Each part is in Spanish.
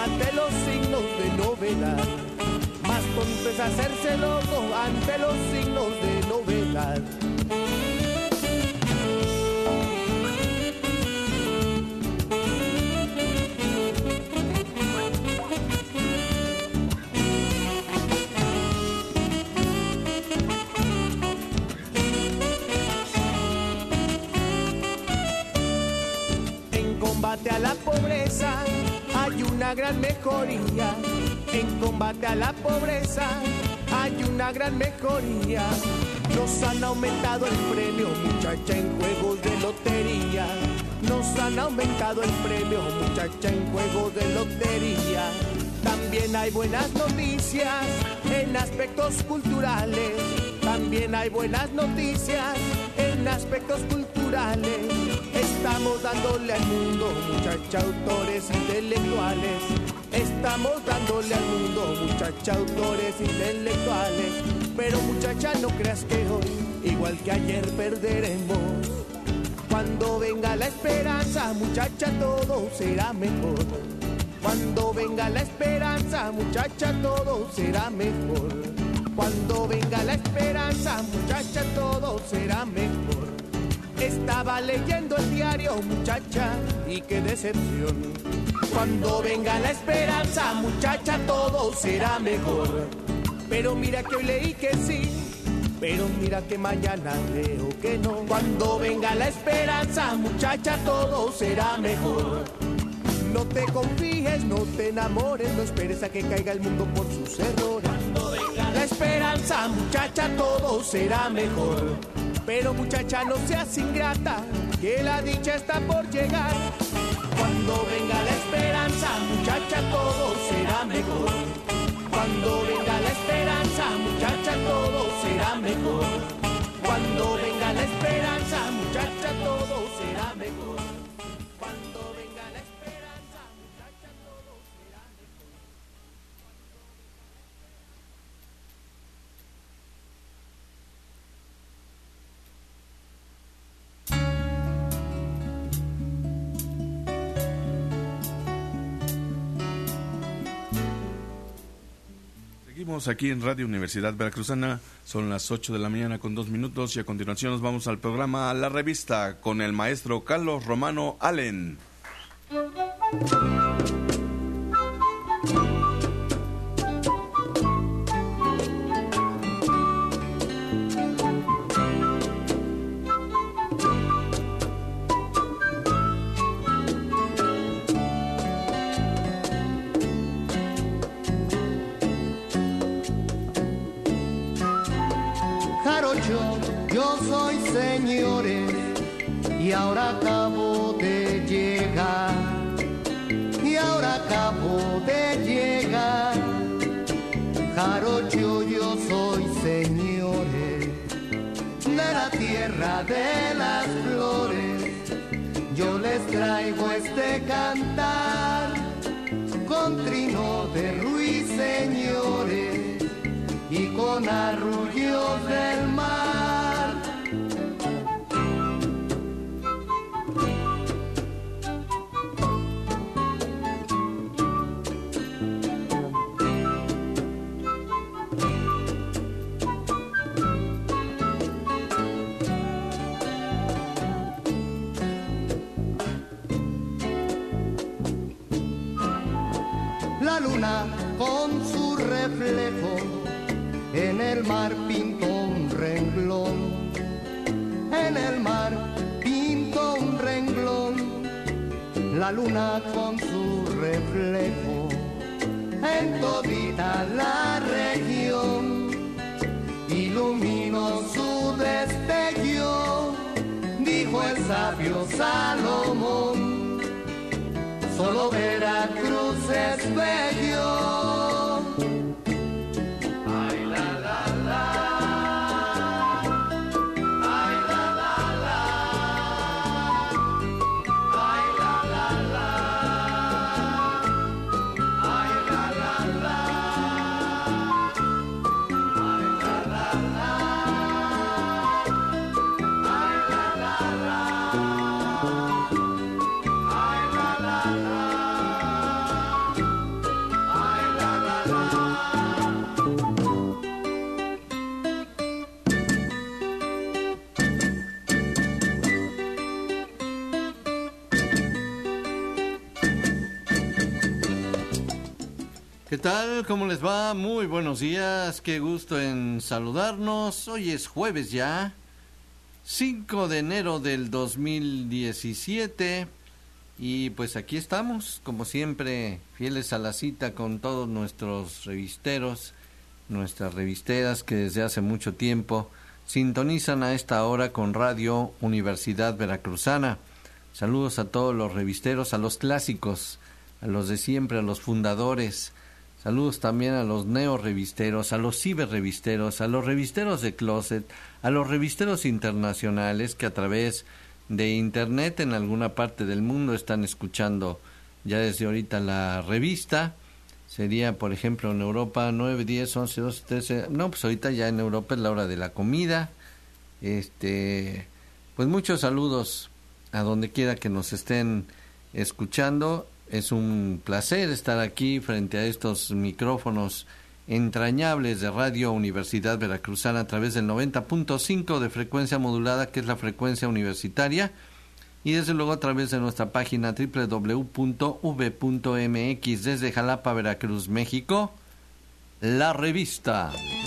ante los signos de novedad. Más tonto es hacerse loco ante los signos de novedad. En combate a la pobreza hay una gran mejoría. En combate a la pobreza hay una gran mejoría. Nos han aumentado el premio, muchacha, en juegos de lotería. Nos han aumentado el premio, muchacha, en juegos de lotería. También hay buenas noticias en aspectos culturales. También hay buenas noticias en aspectos culturales. Estamos dándole al mundo, muchacha, autores intelectuales. Estamos dándole al mundo, muchacha, autores intelectuales. Pero muchacha, no creas que hoy, igual que ayer, perderemos. Cuando venga la esperanza, muchacha, todo será mejor. Cuando venga la esperanza, muchacha, todo será mejor. Cuando venga la esperanza, muchacha, todo será mejor. Estaba leyendo el diario, muchacha, y qué decepción. Cuando venga la esperanza, muchacha, todo será mejor. Pero mira que hoy leí que sí, pero mira que mañana leo que no. Cuando venga la esperanza, muchacha, todo será mejor. No te confíes, no te enamores, no esperes a que caiga el mundo por sus errores. Cuando venga la esperanza, muchacha, todo será mejor. Pero muchacha, no seas ingrata, que la dicha está por llegar. Cuando venga la esperanza, muchacha, todo será mejor. Cuando venga la esperanza, muchacha, todo será mejor. Cuando venga la esperanza, muchacha, todo será mejor. Cuando venga la esperanza, muchacha, todo será mejor. Seguimos aquí en Radio Universidad Veracruzana, son las 8 de la mañana con 2 minutos y a continuación nos vamos al programa La Revista con el maestro Carlos Romano Allen. Yo soy, señores, y ahora acabo de llegar, y ahora acabo de llegar. Jarocho, yo soy, señores, de la tierra de las flores. Yo les traigo este cantar con trino de ruiseñores y con arrullos del mar. La luna con su reflejo en el mar pintó un renglón, en el mar pintó un renglón. La luna con su reflejo en todita la región iluminó su destello, dijo el sabio Salomón. Solo Veracruz es bello. Ay, la, la, la. Ay, la, la, la. Ay, la, la, la. ¿Qué tal? ¿Cómo les va? Muy buenos días, qué gusto en saludarnos. Hoy es jueves ya, 5 de enero del 2017 y pues aquí estamos, como siempre, fieles a la cita con todos nuestros revisteros, nuestras revisteras que desde hace mucho tiempo sintonizan a esta hora con Radio Universidad Veracruzana. Saludos a todos los revisteros, a los clásicos, a los de siempre, a los fundadores. Saludos también a los neo-revisteros, a los ciberrevisteros, a los revisteros de closet, a los revisteros internacionales que a través de internet en alguna parte del mundo están escuchando ya desde ahorita la revista. Sería, por ejemplo, en Europa 9, 10, 11, 12, 13... No, pues ahorita ya en Europa es la hora de la comida. Pues muchos saludos a donde quiera que nos estén escuchando. Es un placer estar aquí frente a estos micrófonos entrañables de Radio Universidad Veracruzana a través del 90.5 de frecuencia modulada, que es la frecuencia universitaria, y desde luego a través de nuestra página www.v.mx desde Jalapa, Veracruz, México, la revista.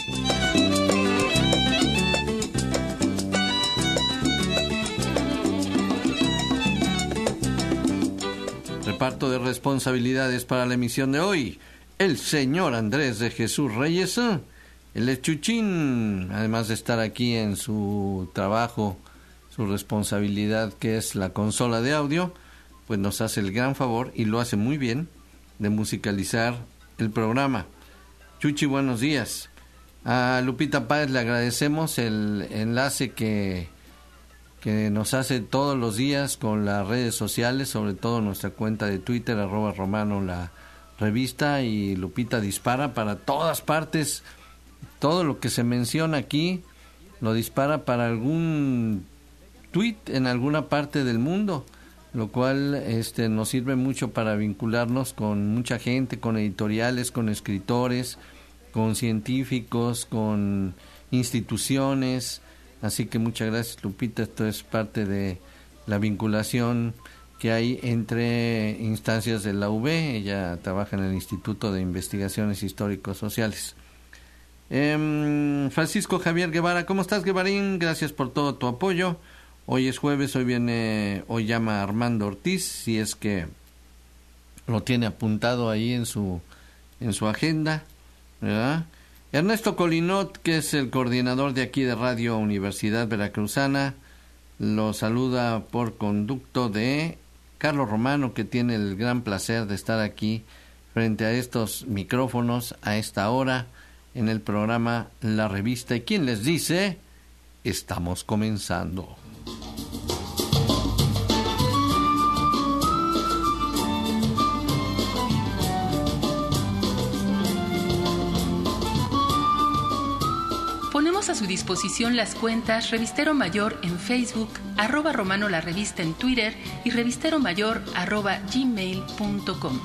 Reparto de responsabilidades para la emisión de hoy. El señor Andrés de Jesús Reyes, el Chuchín, además de estar aquí en su trabajo, su responsabilidad que es la consola de audio, pues nos hace el gran favor, y lo hace muy bien, de musicalizar el programa. Chuchi, buenos días. A Lupita Páez le agradecemos el enlace que nos hace todos los días con las redes sociales, sobre todo nuestra cuenta de Twitter, @romano la revista, y Lupita dispara para todas partes. Todo lo que se menciona aquí lo dispara para algún tweet en alguna parte del mundo, lo cual nos sirve mucho para vincularnos con mucha gente, con editoriales, con escritores, con científicos, con instituciones. Así que muchas gracias, Lupita. Esto es parte de la vinculación que hay entre instancias de la UB. Ella trabaja en el Instituto de Investigaciones Históricos Sociales. Francisco Javier Guevara, ¿cómo estás, Guevarín? Gracias por todo tu apoyo. Hoy es jueves, hoy llama Armando Ortiz, si es que lo tiene apuntado ahí en su agenda, ¿verdad? Ernesto Colinot, que es el coordinador de aquí de Radio Universidad Veracruzana, lo saluda por conducto de Carlos Romano, que tiene el gran placer de estar aquí frente a estos micrófonos a esta hora en el programa La Revista. ¿Y quién les dice? Estamos comenzando. Ponemos a su disposición las cuentas Revistero Mayor en Facebook, @Romano la Revista en Twitter y revisteromayor @gmail.com.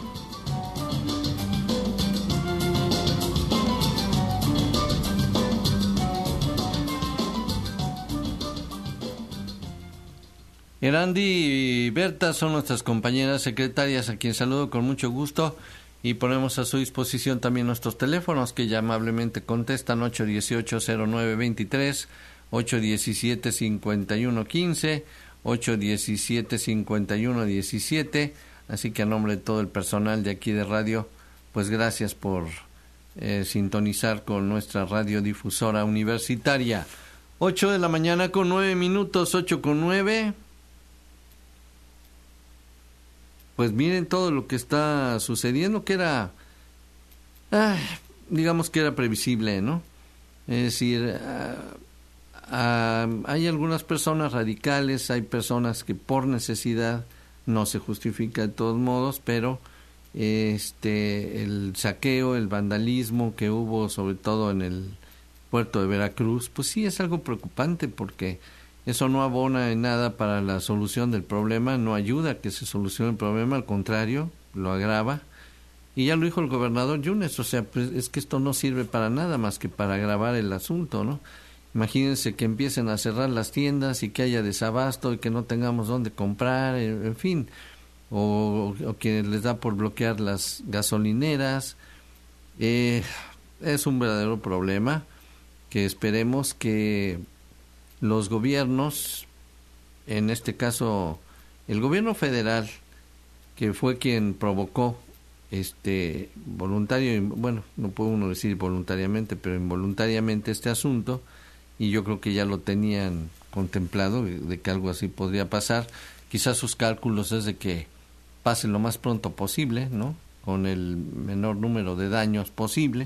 Erandi y Berta son nuestras compañeras secretarias, a quien saludo con mucho gusto, y ponemos a su disposición también nuestros teléfonos, que ya amablemente contestan: 818-0923, 817-5115, 817-5117. Así que a nombre de todo el personal de aquí de radio, pues gracias por sintonizar con nuestra radiodifusora universitaria. 8 de la mañana con 9 minutos, 8:09. Pues miren todo lo que está sucediendo, que era, digamos que era previsible, ¿no? Es decir, hay algunas personas radicales, hay personas que por necesidad, no se justifica de todos modos, pero el saqueo, el vandalismo que hubo sobre todo en el puerto de Veracruz, pues sí es algo preocupante, porque eso no abona en nada para la solución del problema, no ayuda a que se solucione el problema, al contrario, lo agrava. Y ya lo dijo el gobernador Yunes, o sea, pues es que esto no sirve para nada más que para agravar el asunto, ¿no? Imagínense que empiecen a cerrar las tiendas y que haya desabasto y que no tengamos dónde comprar, en fin, o que les da por bloquear las gasolineras, Es un verdadero problema que esperemos que los gobiernos, en este caso el gobierno federal, que fue quien provocó voluntario, bueno, no puede uno decir voluntariamente, pero involuntariamente este asunto, y yo creo que ya lo tenían contemplado de que algo así podría pasar. Quizás sus cálculos es de que pase lo más pronto posible, ¿no?, con el menor número de daños posible.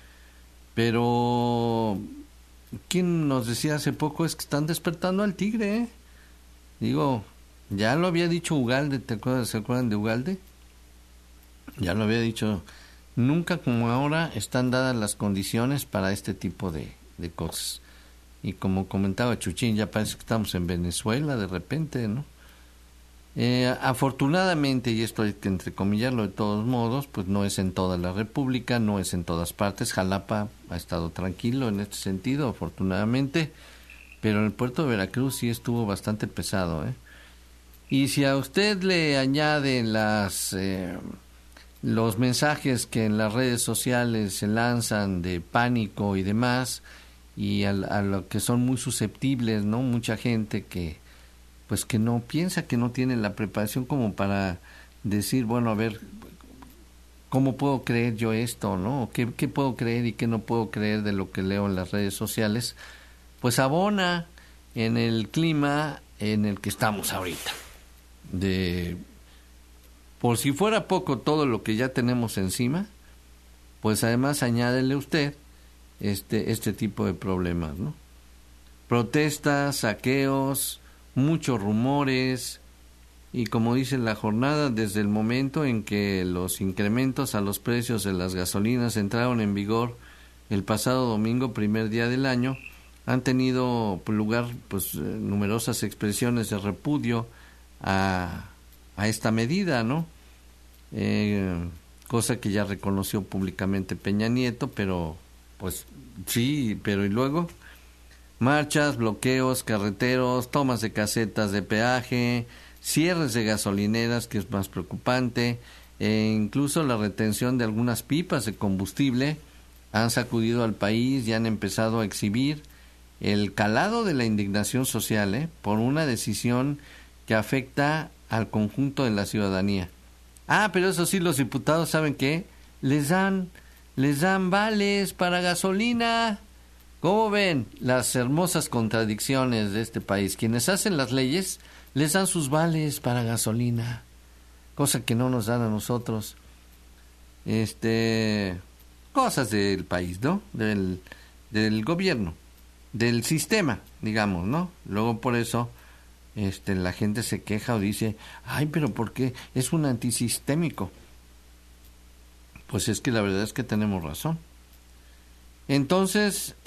Pero quien nos decía hace poco es que están despertando al tigre, ¿eh? Digo, ya lo había dicho Ugalde, ¿se acuerdan de Ugalde? Ya lo había dicho, nunca como ahora están dadas las condiciones para este tipo de cosas. Y como comentaba Chuchín, ya parece que estamos en Venezuela de repente, ¿no? Afortunadamente, y esto hay que entrecomillarlo de todos modos, pues no es en toda la República, no es en todas partes. Jalapa ha estado tranquilo en este sentido, afortunadamente, pero en el puerto de Veracruz sí estuvo bastante pesado, ¿eh? Y si a usted le añaden los mensajes que en las redes sociales se lanzan de pánico y demás, y a lo que son muy susceptibles, ¿no? Mucha gente que no piensa, que no tiene la preparación como para decir, bueno, a ver, ¿cómo puedo creer yo esto, no? ¿Qué puedo creer y qué no puedo creer de lo que leo en las redes sociales? Pues abona en el clima en el que estamos ahorita. Por si fuera poco todo lo que ya tenemos encima, pues además añádele usted este tipo de problemas, ¿no? Protestas, saqueos, muchos rumores, y como dice la jornada, desde el momento en que los incrementos a los precios de las gasolinas entraron en vigor el pasado domingo, primer día del año, han tenido lugar numerosas expresiones de repudio a esta medida, ¿no? Cosa que ya reconoció públicamente Peña Nieto, pero pues sí, pero y luego marchas, bloqueos carreteros, tomas de casetas de peaje, cierres de gasolineras, que es más preocupante, incluso la retención de algunas pipas de combustible han sacudido al país y han empezado a exhibir el calado de la indignación social, por una decisión que afecta al conjunto de la ciudadanía. Pero eso sí, los diputados, ¿saben qué? Les dan vales para gasolina. ¿Cómo ven las hermosas contradicciones de este país? Quienes hacen las leyes les dan sus vales para gasolina, cosa que no nos dan a nosotros. Cosas del país, ¿no? Del gobierno, del sistema, digamos, ¿no? Luego por eso la gente se queja o dice, ay, pero ¿por qué? Es un antisistémico. Pues es que la verdad es que tenemos razón. Entonces,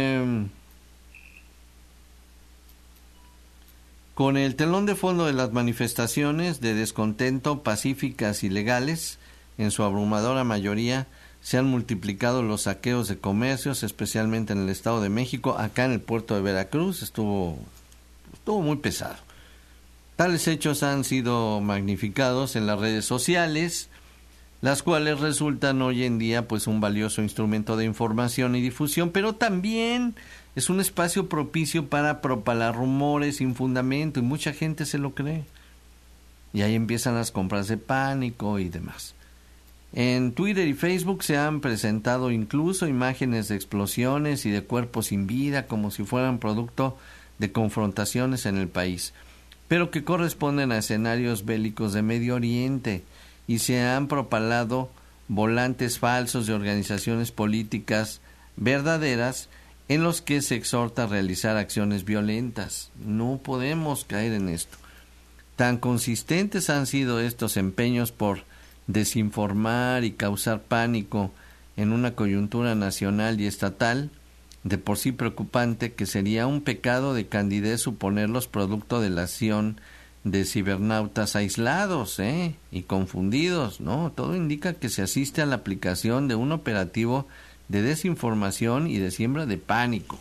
con el telón de fondo de las manifestaciones de descontento pacíficas y legales, en su abrumadora mayoría, se han multiplicado los saqueos de comercios, especialmente en el Estado de México. Acá en el puerto de Veracruz estuvo muy pesado. Tales hechos han sido magnificados en las redes sociales, las cuales resultan hoy en día pues un valioso instrumento de información y difusión, pero también es un espacio propicio para propalar rumores sin fundamento, y mucha gente se lo cree. Y ahí empiezan las compras de pánico y demás. En Twitter y Facebook se han presentado incluso imágenes de explosiones y de cuerpos sin vida, como si fueran producto de confrontaciones en el país, pero que corresponden a escenarios bélicos de Medio Oriente, y se han propalado volantes falsos de organizaciones políticas verdaderas en los que se exhorta a realizar acciones violentas. No podemos caer en esto. Tan consistentes han sido estos empeños por desinformar y causar pánico en una coyuntura nacional y estatal de por sí preocupante, que sería un pecado de candidez suponerlos producto de la acción de cibernautas aislados y confundidos, ¿no? Todo indica que se asiste a la aplicación de un operativo de desinformación y de siembra de pánico.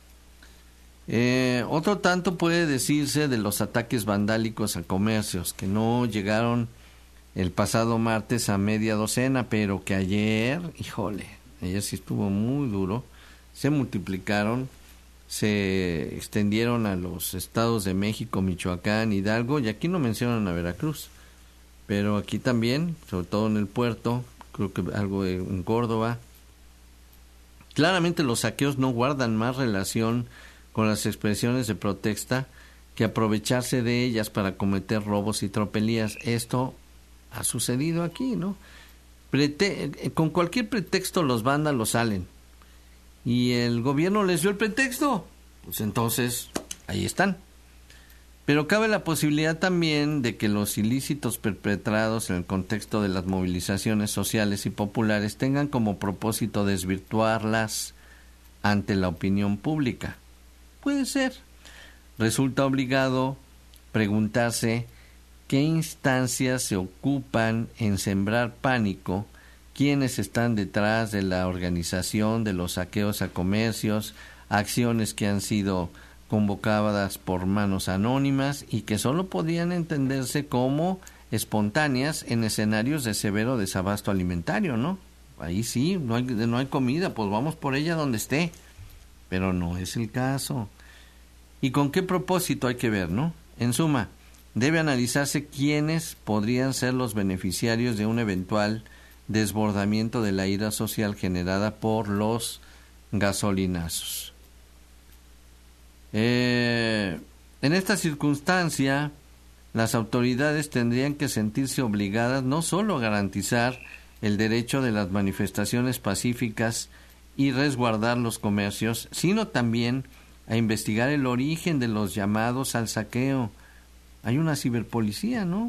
Otro tanto puede decirse de los ataques vandálicos a comercios, que no llegaron el pasado martes a media docena, pero que ayer, híjole, ayer sí estuvo muy duro, se multiplicaron, se extendieron a los estados de México, Michoacán, Hidalgo, y aquí no mencionan a Veracruz, pero aquí también, sobre todo en el puerto, creo que algo en Córdoba. Claramente los saqueos no guardan más relación con las expresiones de protesta que aprovecharse de ellas para cometer robos y tropelías. Esto ha sucedido aquí, ¿no? Con cualquier pretexto los vándalos salen. Y el gobierno les dio el pretexto. Pues entonces, ahí están. Pero cabe la posibilidad también de que los ilícitos perpetrados en el contexto de las movilizaciones sociales y populares tengan como propósito desvirtuarlas ante la opinión pública. Puede ser. Resulta obligado preguntarse qué instancias se ocupan en sembrar pánico, quiénes están detrás de la organización de los saqueos a comercios, acciones que han sido convocadas por manos anónimas y que solo podían entenderse como espontáneas en escenarios de severo desabasto alimentario, ¿no? Ahí sí, no hay comida, pues vamos por ella donde esté. Pero no es el caso. ¿Y con qué propósito hay que ver, no? En suma, debe analizarse quiénes podrían ser los beneficiarios de un eventual desbordamiento de la ira social generada por los gasolinazos. En esta circunstancia, las autoridades tendrían que sentirse obligadas no solo a garantizar el derecho de las manifestaciones pacíficas y resguardar los comercios, sino también a investigar el origen de los llamados al saqueo. Hay una ciberpolicía, ¿no?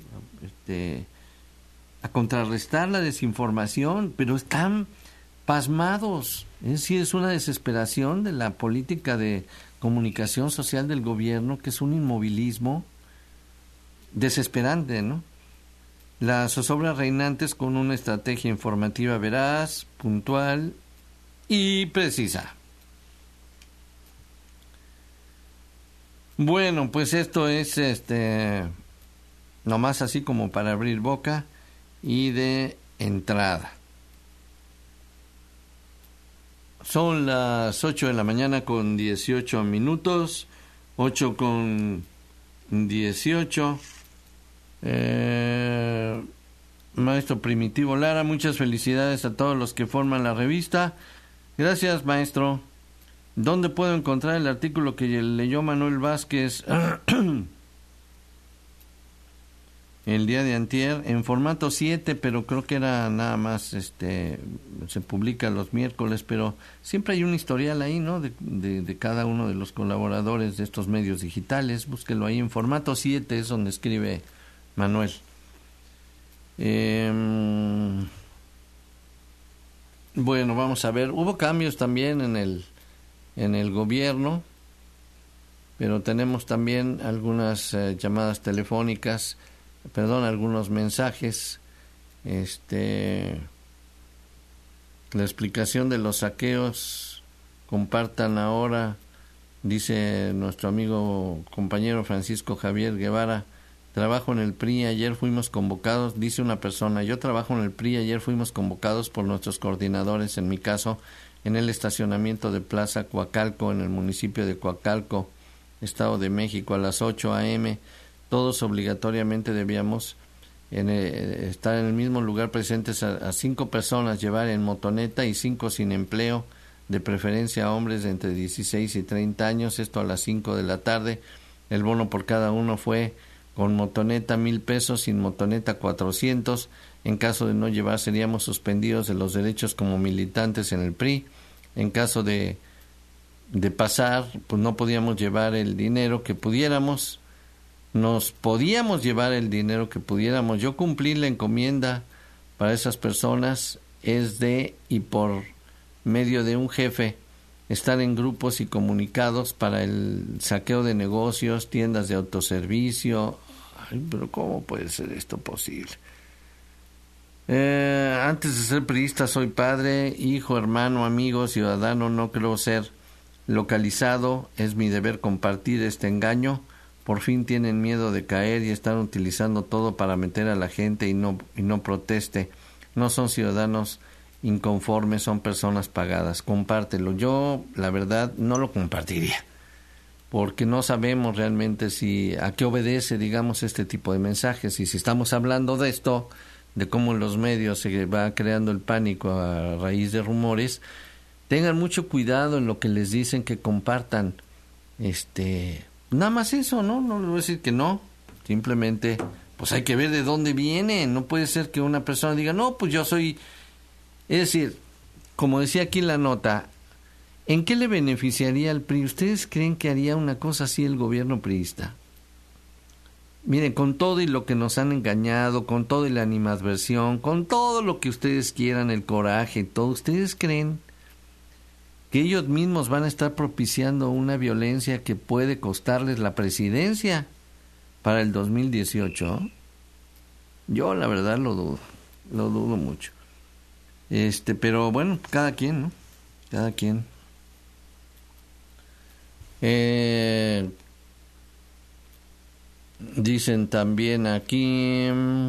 A contrarrestar la desinformación, pero están pasmados. Es decir, es una desesperación de la política de comunicación social del gobierno, que es un inmovilismo desesperante, ¿no? Las zozobras reinantes con una estrategia informativa veraz, puntual y precisa. Bueno, pues esto es nomás así como para abrir boca y de entrada. Son las 8 de la mañana con 18 minutos, 8 con 18. Maestro Primitivo Lara, muchas felicidades a todos los que forman la revista. Gracias, maestro. ¿Dónde puedo encontrar el artículo que leyó Manuel Vázquez el día de antier? En formato 7, pero creo que era nada más, se publica los miércoles, pero siempre hay un historial ahí, ¿no? De cada uno de los colaboradores de estos medios digitales. Búsquelo ahí en formato 7, es donde escribe Manuel. Bueno, vamos a ver. Hubo cambios también en el gobierno, pero tenemos también algunas llamadas telefónicas, algunos mensajes. La explicación de los saqueos, compartan ahora, dice nuestro amigo compañero Francisco Javier Guevara. Trabajo en el PRI, ayer fuimos convocados, dice una persona, yo trabajo en el PRI, ayer fuimos convocados por nuestros coordinadores, en mi caso, en el estacionamiento de Plaza Coacalco, en el municipio de Coacalco, Estado de México, a las 8 a.m., todos obligatoriamente debíamos estar en el mismo lugar presentes a 5 personas, llevar en motoneta y 5 sin empleo, de preferencia a hombres de entre 16 y 30 años, esto a las 5 de la tarde. El bono por cada uno fue con motoneta 1,000 pesos, sin motoneta 400. En caso de no llevar, seríamos suspendidos de los derechos como militantes en el PRI. En caso de pasar, pues no podíamos llevar el dinero que pudiéramos. Nos podíamos llevar el dinero que pudiéramos. Yo cumplí la encomienda para esas personas, es y por medio de un jefe, estar en grupos y comunicados para el saqueo de negocios, tiendas de autoservicio. Ay, pero ¿cómo puede ser esto posible? Antes de ser priista soy padre, hijo, hermano, amigo, ciudadano, no creo ser localizado. Es mi deber compartir este engaño por fin tienen miedo de caer y están utilizando todo para meter a la gente y no proteste. No son ciudadanos inconformes, son personas pagadas. Compártelo. Yo, la verdad, no lo compartiría, porque no sabemos realmente a qué obedece, digamos, este tipo de mensajes. Y si estamos hablando de esto, de cómo en los medios se va creando el pánico a raíz de rumores, tengan mucho cuidado en lo que les dicen que compartan. Nada más eso, ¿no? No les voy a decir que no. Simplemente, pues hay que ver de dónde viene. No puede ser que una persona diga, no, pues yo soy... Es decir, como decía aquí en la nota, ¿en qué le beneficiaría al PRI? ¿Ustedes creen que haría una cosa así el gobierno priista? Miren, con todo y lo que nos han engañado, con todo y la animadversión, con todo lo que ustedes quieran, el coraje y todo, ¿ustedes creen que ellos mismos van a estar propiciando una violencia que puede costarles la presidencia para el 2018? Yo la verdad lo dudo mucho. Pero bueno, cada quien, ¿no? Cada quien. Dicen también aquí,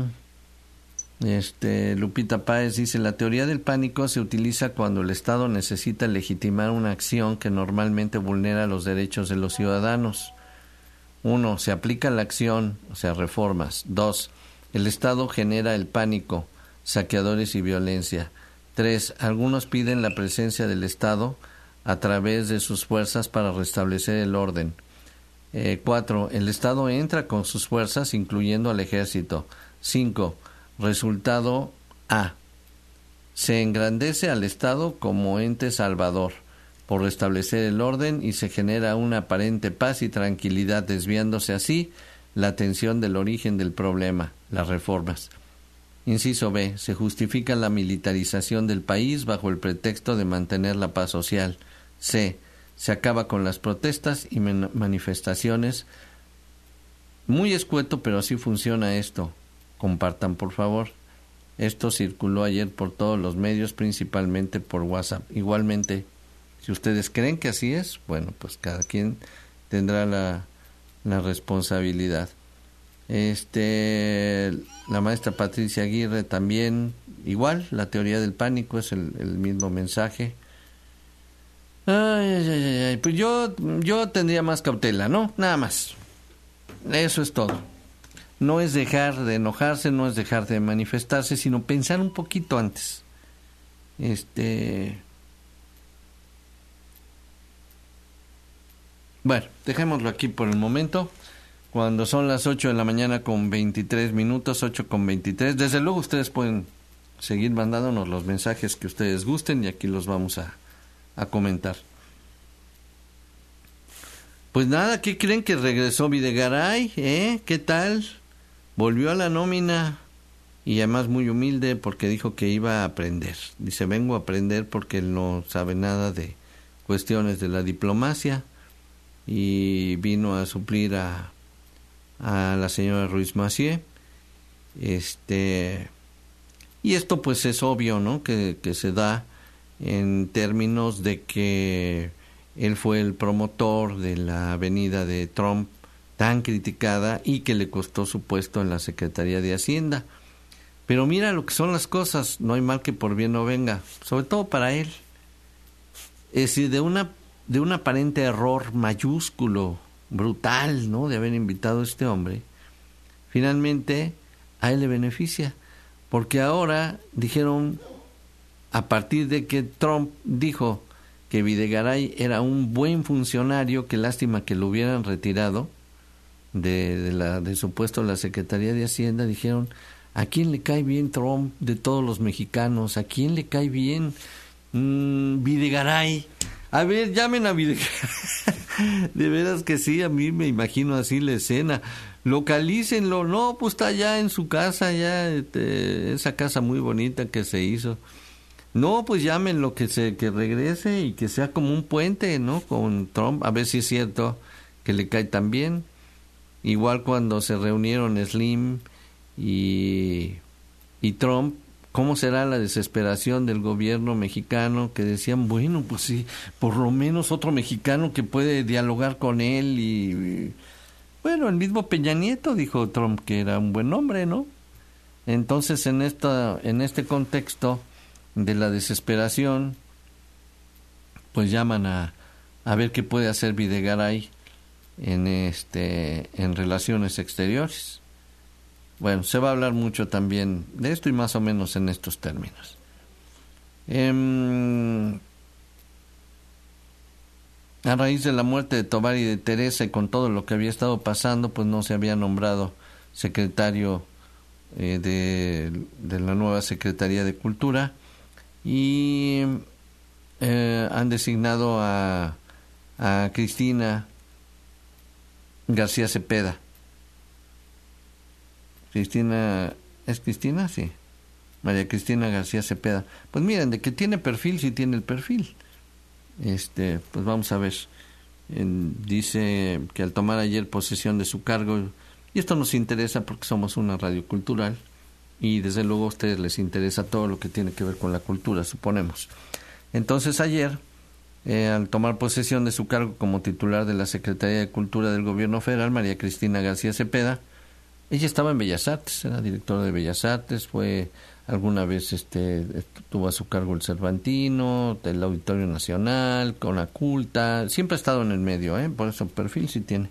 Lupita Páez dice, la teoría del pánico se utiliza cuando el Estado necesita legitimar una acción que normalmente vulnera los derechos de los ciudadanos. 1. Se aplica la acción, o sea, reformas. 2. El Estado genera el pánico, saqueadores y violencia. 3. Algunos piden la presencia del Estado a través de sus fuerzas para restablecer el orden. 4. El Estado entra con sus fuerzas, incluyendo al ejército. 5. Resultado A. Se engrandece al Estado como ente salvador por restablecer el orden y se genera una aparente paz y tranquilidad, desviándose así la atención del origen del problema, las reformas. Inciso B. Se justifica la militarización del país bajo el pretexto de mantener la paz social. C. Se acaba con las protestas y manifestaciones. Muy escueto, pero así funciona esto. Compartan, por favor. Esto circuló ayer por todos los medios, principalmente por WhatsApp. Igualmente, si ustedes creen que así es, bueno, pues cada quien tendrá la responsabilidad. La maestra Patricia Aguirre también, igual, la teoría del pánico es el mismo mensaje. Pues yo tendría más cautela, ¿no? Nada más. Eso es todo. No es dejar de enojarse, no es dejar de manifestarse, sino pensar un poquito antes. Bueno, dejémoslo aquí por el momento. Cuando son las 8 de la mañana con 23 minutos, 8 con 23, desde luego ustedes pueden seguir mandándonos los mensajes que ustedes gusten y aquí los vamos a comentar. Pues nada, ¿qué creen que regresó Videgaray? ¿Qué tal? Volvió a la nómina y además muy humilde porque dijo que iba a aprender. Dice, vengo a aprender porque él no sabe nada de cuestiones de la diplomacia y vino a suplir a la señora Ruiz Massieu. Y esto pues es obvio, ¿no? Que se da en términos de que él fue el promotor de la venida de Trump tan criticada y que le costó su puesto en la Secretaría de Hacienda. Pero mira lo que son las cosas, no hay mal que por bien no venga, sobre todo para él. Es decir, de un aparente error mayúsculo, brutal, ¿no?, de haber invitado a este hombre, finalmente a él le beneficia, porque ahora dijeron, a partir de que Trump dijo que Videgaray era un buen funcionario, qué lástima que lo hubieran retirado de su puesto en la Secretaría de Hacienda, dijeron, ¿a quién le cae bien Trump de todos los mexicanos? ¿A quién le cae bien Videgaray? A ver, llamen a Videgaray. De veras que sí, a mí me imagino así la escena. Localícenlo. No, pues está allá en su casa, ya esa casa muy bonita que se hizo. No, pues llámenlo, que regrese y que sea como un puente, ¿no?, con Trump, a ver si es cierto que le cae tan bien. Igual cuando se reunieron Slim y Trump, ¿cómo será la desesperación del gobierno mexicano? Que decían, bueno, pues sí, por lo menos otro mexicano que puede dialogar con él Bueno, el mismo Peña Nieto dijo Trump que era un buen hombre, ¿no? Entonces, en este contexto de la desesperación, pues llaman a ver qué puede hacer Videgaray en relaciones exteriores. Bueno, se va a hablar mucho también de esto y más o menos en estos términos. A raíz de la muerte de Tovar y de Teresa y con todo lo que había estado pasando, pues no se había nombrado secretario de la nueva Secretaría de Cultura y han designado a Cristina García Cepeda. ¿Es Cristina? Sí. María Cristina García Cepeda. Pues miren, de que tiene perfil, sí tiene el perfil. Pues vamos a ver. Dice que al tomar ayer posesión de su cargo, y esto nos interesa porque somos una radio cultural, y desde luego a ustedes les interesa todo lo que tiene que ver con la cultura, suponemos. Entonces ayer, al tomar posesión de su cargo como titular de la Secretaría de Cultura del Gobierno Federal, María Cristina García Cepeda, ella estaba en Bellas Artes, era directora de Bellas Artes, fue alguna vez tuvo a su cargo el Cervantino, el Auditorio Nacional, Conaculta, siempre ha estado en el medio, por eso perfil sí tiene.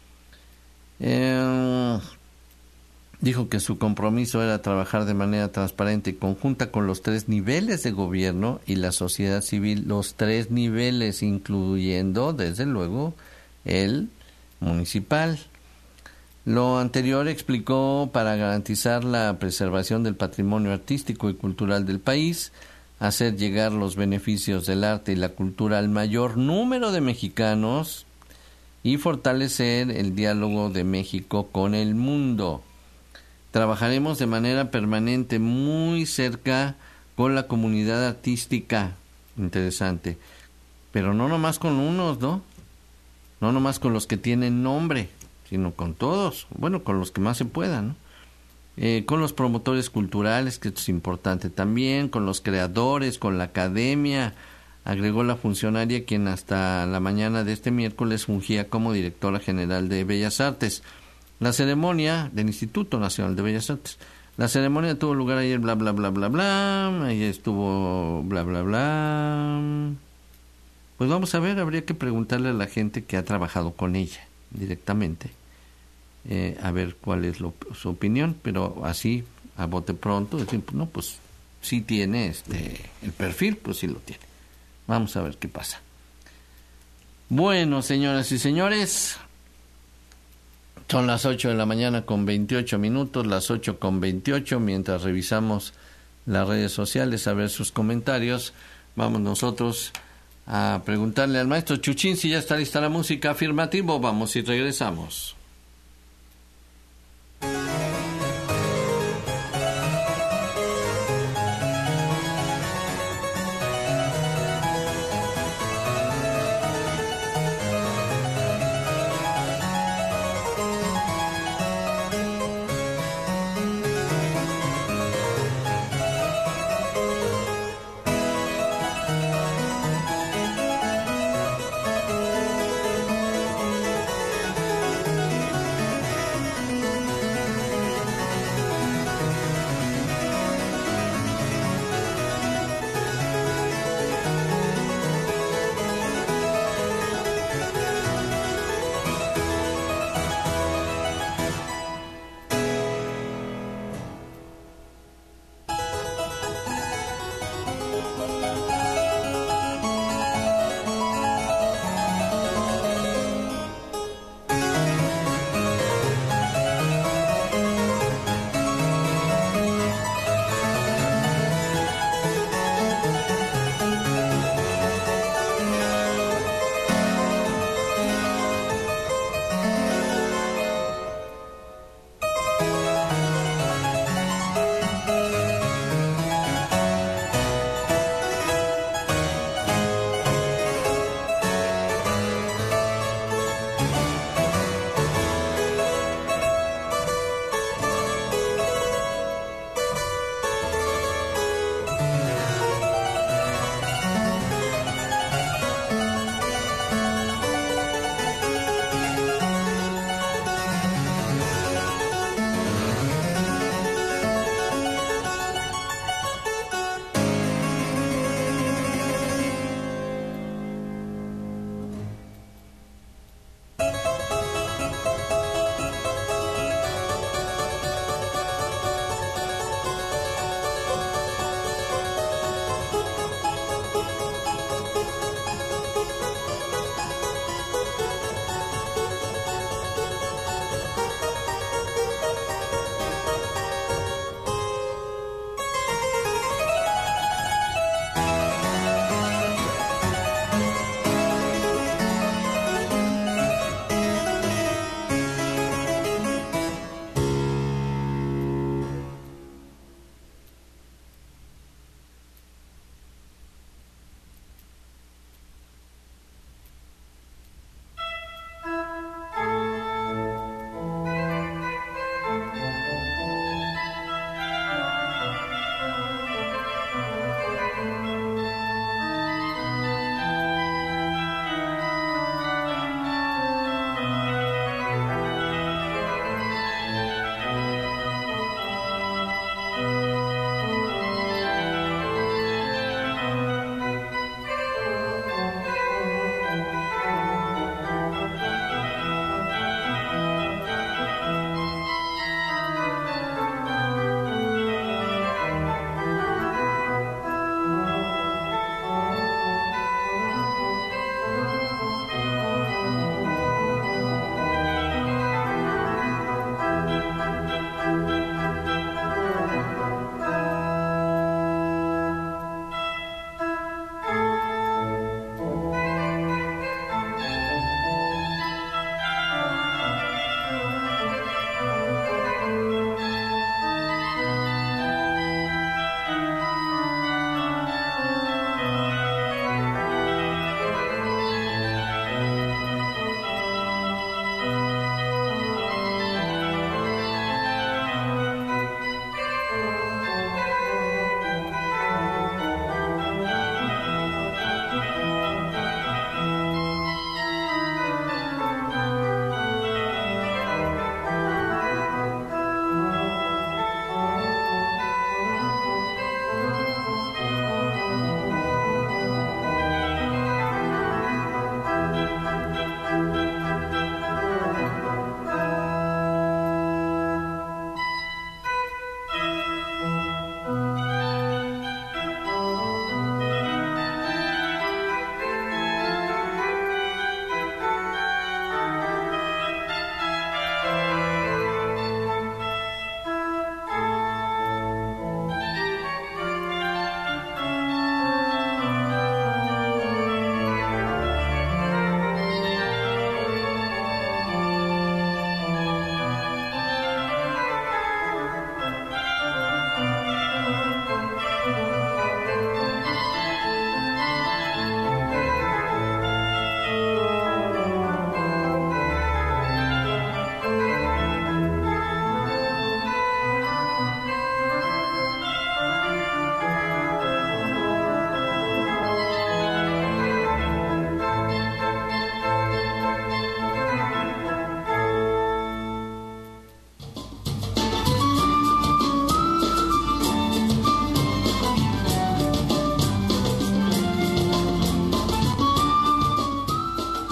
Dijo que su compromiso era trabajar de manera transparente y conjunta con los 3 niveles de gobierno y la sociedad civil, los 3 niveles, incluyendo, desde luego, el municipal. Lo anterior explicó para garantizar la preservación del patrimonio artístico y cultural del país, hacer llegar los beneficios del arte y la cultura al mayor número de mexicanos y fortalecer el diálogo de México con el mundo. Trabajaremos de manera permanente muy cerca con la comunidad artística. Interesante. Pero no nomás con unos, ¿no? No nomás con los que tienen nombre, sino con todos. Bueno, con los que más se puedan, ¿no? Con los promotores culturales, que esto es importante también, con los creadores, con la academia, agregó la funcionaria quien hasta la mañana de este miércoles fungía como directora general de Bellas Artes. La ceremonia del Instituto Nacional de Bellas Artes. La ceremonia tuvo lugar ayer, bla, bla, bla, bla, bla. Ahí estuvo, bla, bla, bla. Pues vamos a ver, habría que preguntarle a la gente que ha trabajado con ella directamente. A ver cuál es su opinión, pero así, a bote pronto, decir, no, pues sí tiene el perfil, pues sí lo tiene. Vamos a ver qué pasa. Bueno, señoras y señores, son las 8 de la mañana con 28 minutos, las 8 con 28, mientras revisamos las redes sociales a ver sus comentarios, vamos nosotros a preguntarle al maestro Chuchín si ya está lista la música. Afirmativo, vamos y regresamos.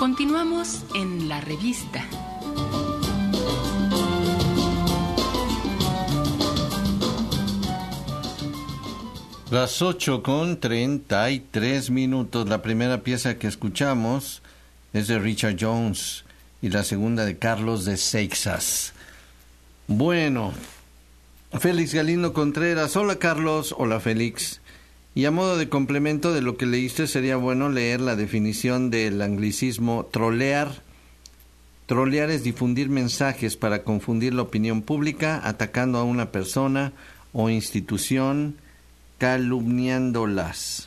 Continuamos en La Revista. Las 8:33. La primera pieza que escuchamos es de Richard Jones y la segunda de Carlos de Seixas. Bueno, Félix Galindo Contreras. Hola Carlos, hola Félix. Y a modo de complemento de lo que leíste, sería bueno leer la definición del anglicismo trolear. Trolear es difundir mensajes para confundir la opinión pública, atacando a una persona o institución, calumniándolas.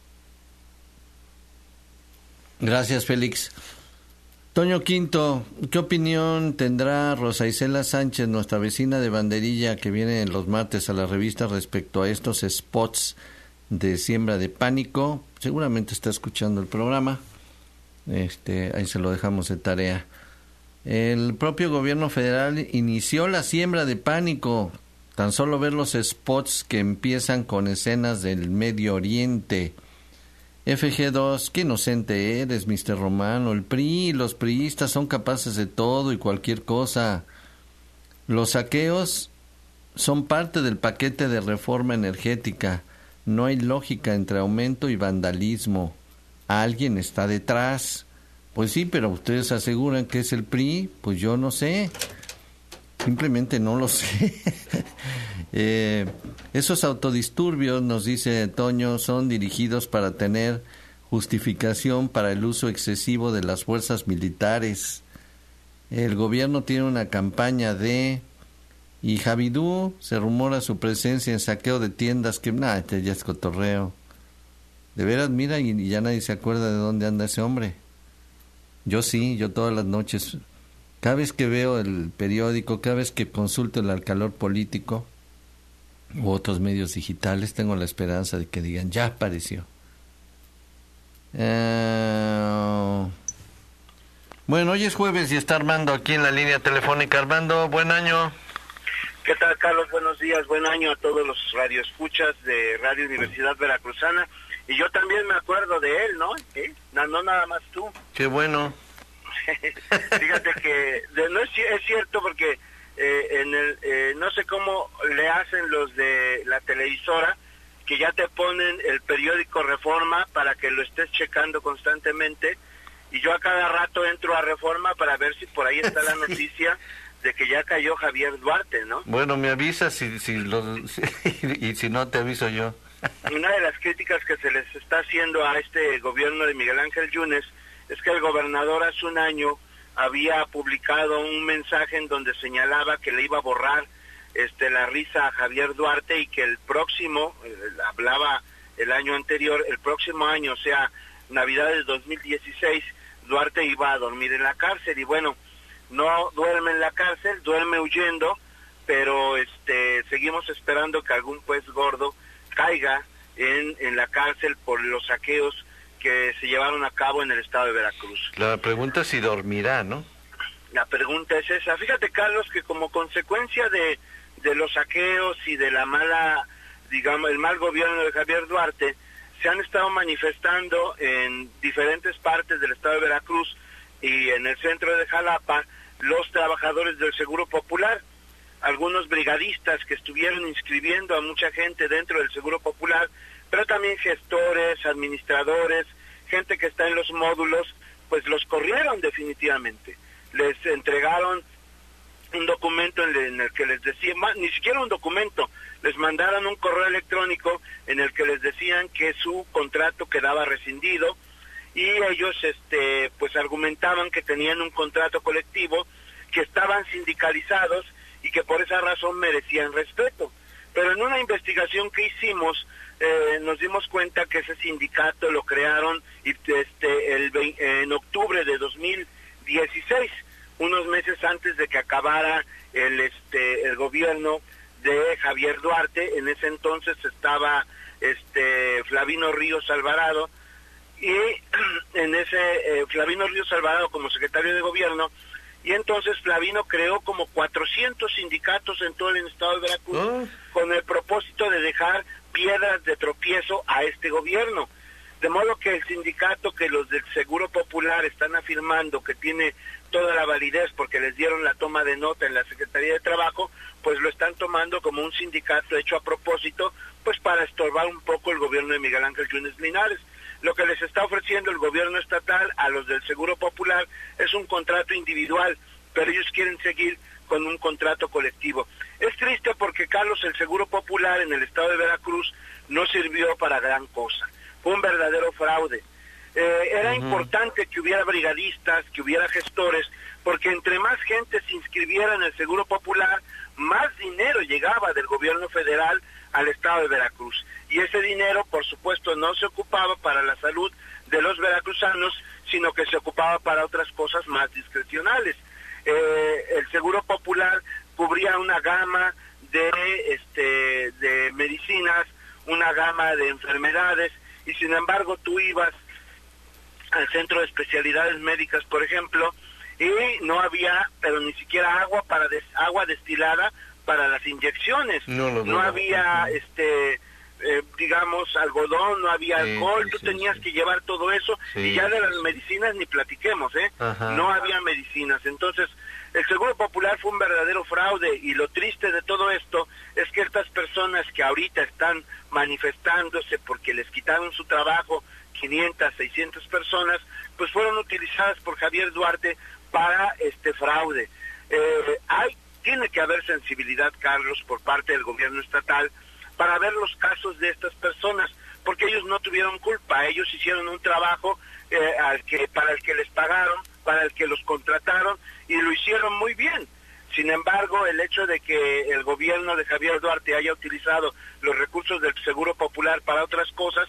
Gracias, Félix. Toño Quinto, ¿qué opinión tendrá Rosa Isela Sánchez, nuestra vecina de Banderilla, que viene los martes a la revista, respecto a estos spots de siembra de pánico? Seguramente está escuchando el programa. Ahí se lo dejamos de tarea. El propio gobierno federal inició la siembra de pánico. Tan solo ver los spots que empiezan con escenas del Medio Oriente. FG2, qué inocente eres, Mr. Romano. El PRI y los priistas son capaces de todo y cualquier cosa. Los saqueos son parte del paquete de reforma energética. No hay lógica entre aumento y vandalismo. Alguien está detrás. Pues sí, pero ustedes aseguran que es el PRI. Pues yo no sé. Simplemente no lo sé. Esos autodisturbios, nos dice Toño, son dirigidos para tener justificación para el uso excesivo de las fuerzas militares. El gobierno tiene una campaña de... Y Javidú, se rumora su presencia en saqueo de tiendas que... ya es cotorreo. De veras, mira, y ya nadie se acuerda de dónde anda ese hombre. Yo sí, yo todas las noches... Cada vez que veo el periódico, cada vez que consulto el Alcalor Político u otros medios digitales, tengo la esperanza de que digan, ya apareció. Bueno, hoy es jueves y está Armando aquí en la línea telefónica. Armando, buen año. ¿Qué tal, Carlos? Buenos días, buen año a todos los radioescuchas de Radio Universidad Veracruzana. Y yo también me acuerdo de él, ¿no? ¿Sí? No nada más tú. Qué bueno. Fíjate que no es cierto porque no sé cómo le hacen los de la televisora, que ya te ponen el periódico Reforma para que lo estés checando constantemente, y yo a cada rato entro a Reforma para ver si por ahí está la noticia de que ya cayó Javier Duarte, ¿no? Bueno, me avisas y si no te aviso yo. Una de las críticas que se les está haciendo a este gobierno de Miguel Ángel Yunes es que el gobernador hace un año había publicado un mensaje en donde señalaba que le iba a borrar la risa a Javier Duarte, y que el próximo, hablaba el año anterior, el próximo año, o sea, Navidad del 2016, Duarte iba a dormir en la cárcel. Y bueno, no duerme en la cárcel, duerme huyendo, pero seguimos esperando que algún pez gordo caiga en la cárcel por los saqueos que se llevaron a cabo en el estado de Veracruz. La pregunta es si dormirá, ¿no? La pregunta es esa. Fíjate, Carlos, que como consecuencia de los saqueos y de la mala, digamos, el mal gobierno de Javier Duarte, se han estado manifestando en diferentes partes del estado de Veracruz y en el centro de Jalapa los trabajadores del Seguro Popular. Algunos brigadistas que estuvieron inscribiendo a mucha gente dentro del Seguro Popular, pero también gestores, administradores, gente que está en los módulos, pues los corrieron definitivamente. Les entregaron un documento en el que les decían, ni siquiera un documento, les mandaron un correo electrónico en el que les decían que su contrato quedaba rescindido, y ellos pues argumentaban que tenían un contrato colectivo, que estaban sindicalizados y que por esa razón merecían respeto. Pero en una investigación que hicimos, nos dimos cuenta que ese sindicato lo crearon en octubre de 2016, unos meses antes de que acabara el gobierno de Javier Duarte. En ese entonces estaba Flavino Ríos Alvarado, y en ese Flavino Ríos Alvarado como secretario de gobierno, y entonces Flavino creó como 400 sindicatos en todo el estado de Veracruz, con el propósito de dejar piedras de tropiezo a este gobierno. De modo que el sindicato, que los del Seguro Popular están afirmando que tiene toda la validez porque les dieron la toma de nota en la Secretaría de Trabajo, pues lo están tomando como un sindicato hecho a propósito, pues para estorbar un poco el gobierno de Miguel Ángel Yunes Linares. Lo que les está ofreciendo el gobierno estatal a los del Seguro Popular es un contrato individual, pero ellos quieren seguir con un contrato colectivo. Es triste porque, Carlos, el Seguro Popular en el estado de Veracruz no sirvió para gran cosa. Fue un verdadero fraude. Era importante que hubiera brigadistas, que hubiera gestores, porque entre más gente se inscribiera en el Seguro Popular, más dinero llegaba del gobierno federal al estado de Veracruz. Y ese dinero, por supuesto, no se ocupaba para la salud de los veracruzanos, sino que se ocupaba para otras cosas más discrecionales. El Seguro Popular cubría una gama de medicinas, una gama de enfermedades, y sin embargo tú ibas al centro de especialidades médicas, por ejemplo, y no había, pero ni siquiera agua destilada para las inyecciones. No había, digamos, algodón, no había alcohol, tú tenías que llevar todo eso, y ya de las medicinas ni platiquemos, no había medicinas. Entonces, el Seguro Popular fue un verdadero fraude, y lo triste de todo esto es que estas personas que ahorita están manifestándose porque les quitaron su trabajo, 500, 600 personas, pues fueron utilizadas por Javier Duarte para este fraude. Tiene que haber sensibilidad, Carlos, por parte del gobierno estatal para ver los casos de estas personas, porque ellos no tuvieron culpa, ellos hicieron un trabajo para el que les pagaron, para el que los contrataron, y lo hicieron muy bien. Sin embargo, el hecho de que el gobierno de Javier Duarte haya utilizado los recursos del Seguro Popular para otras cosas...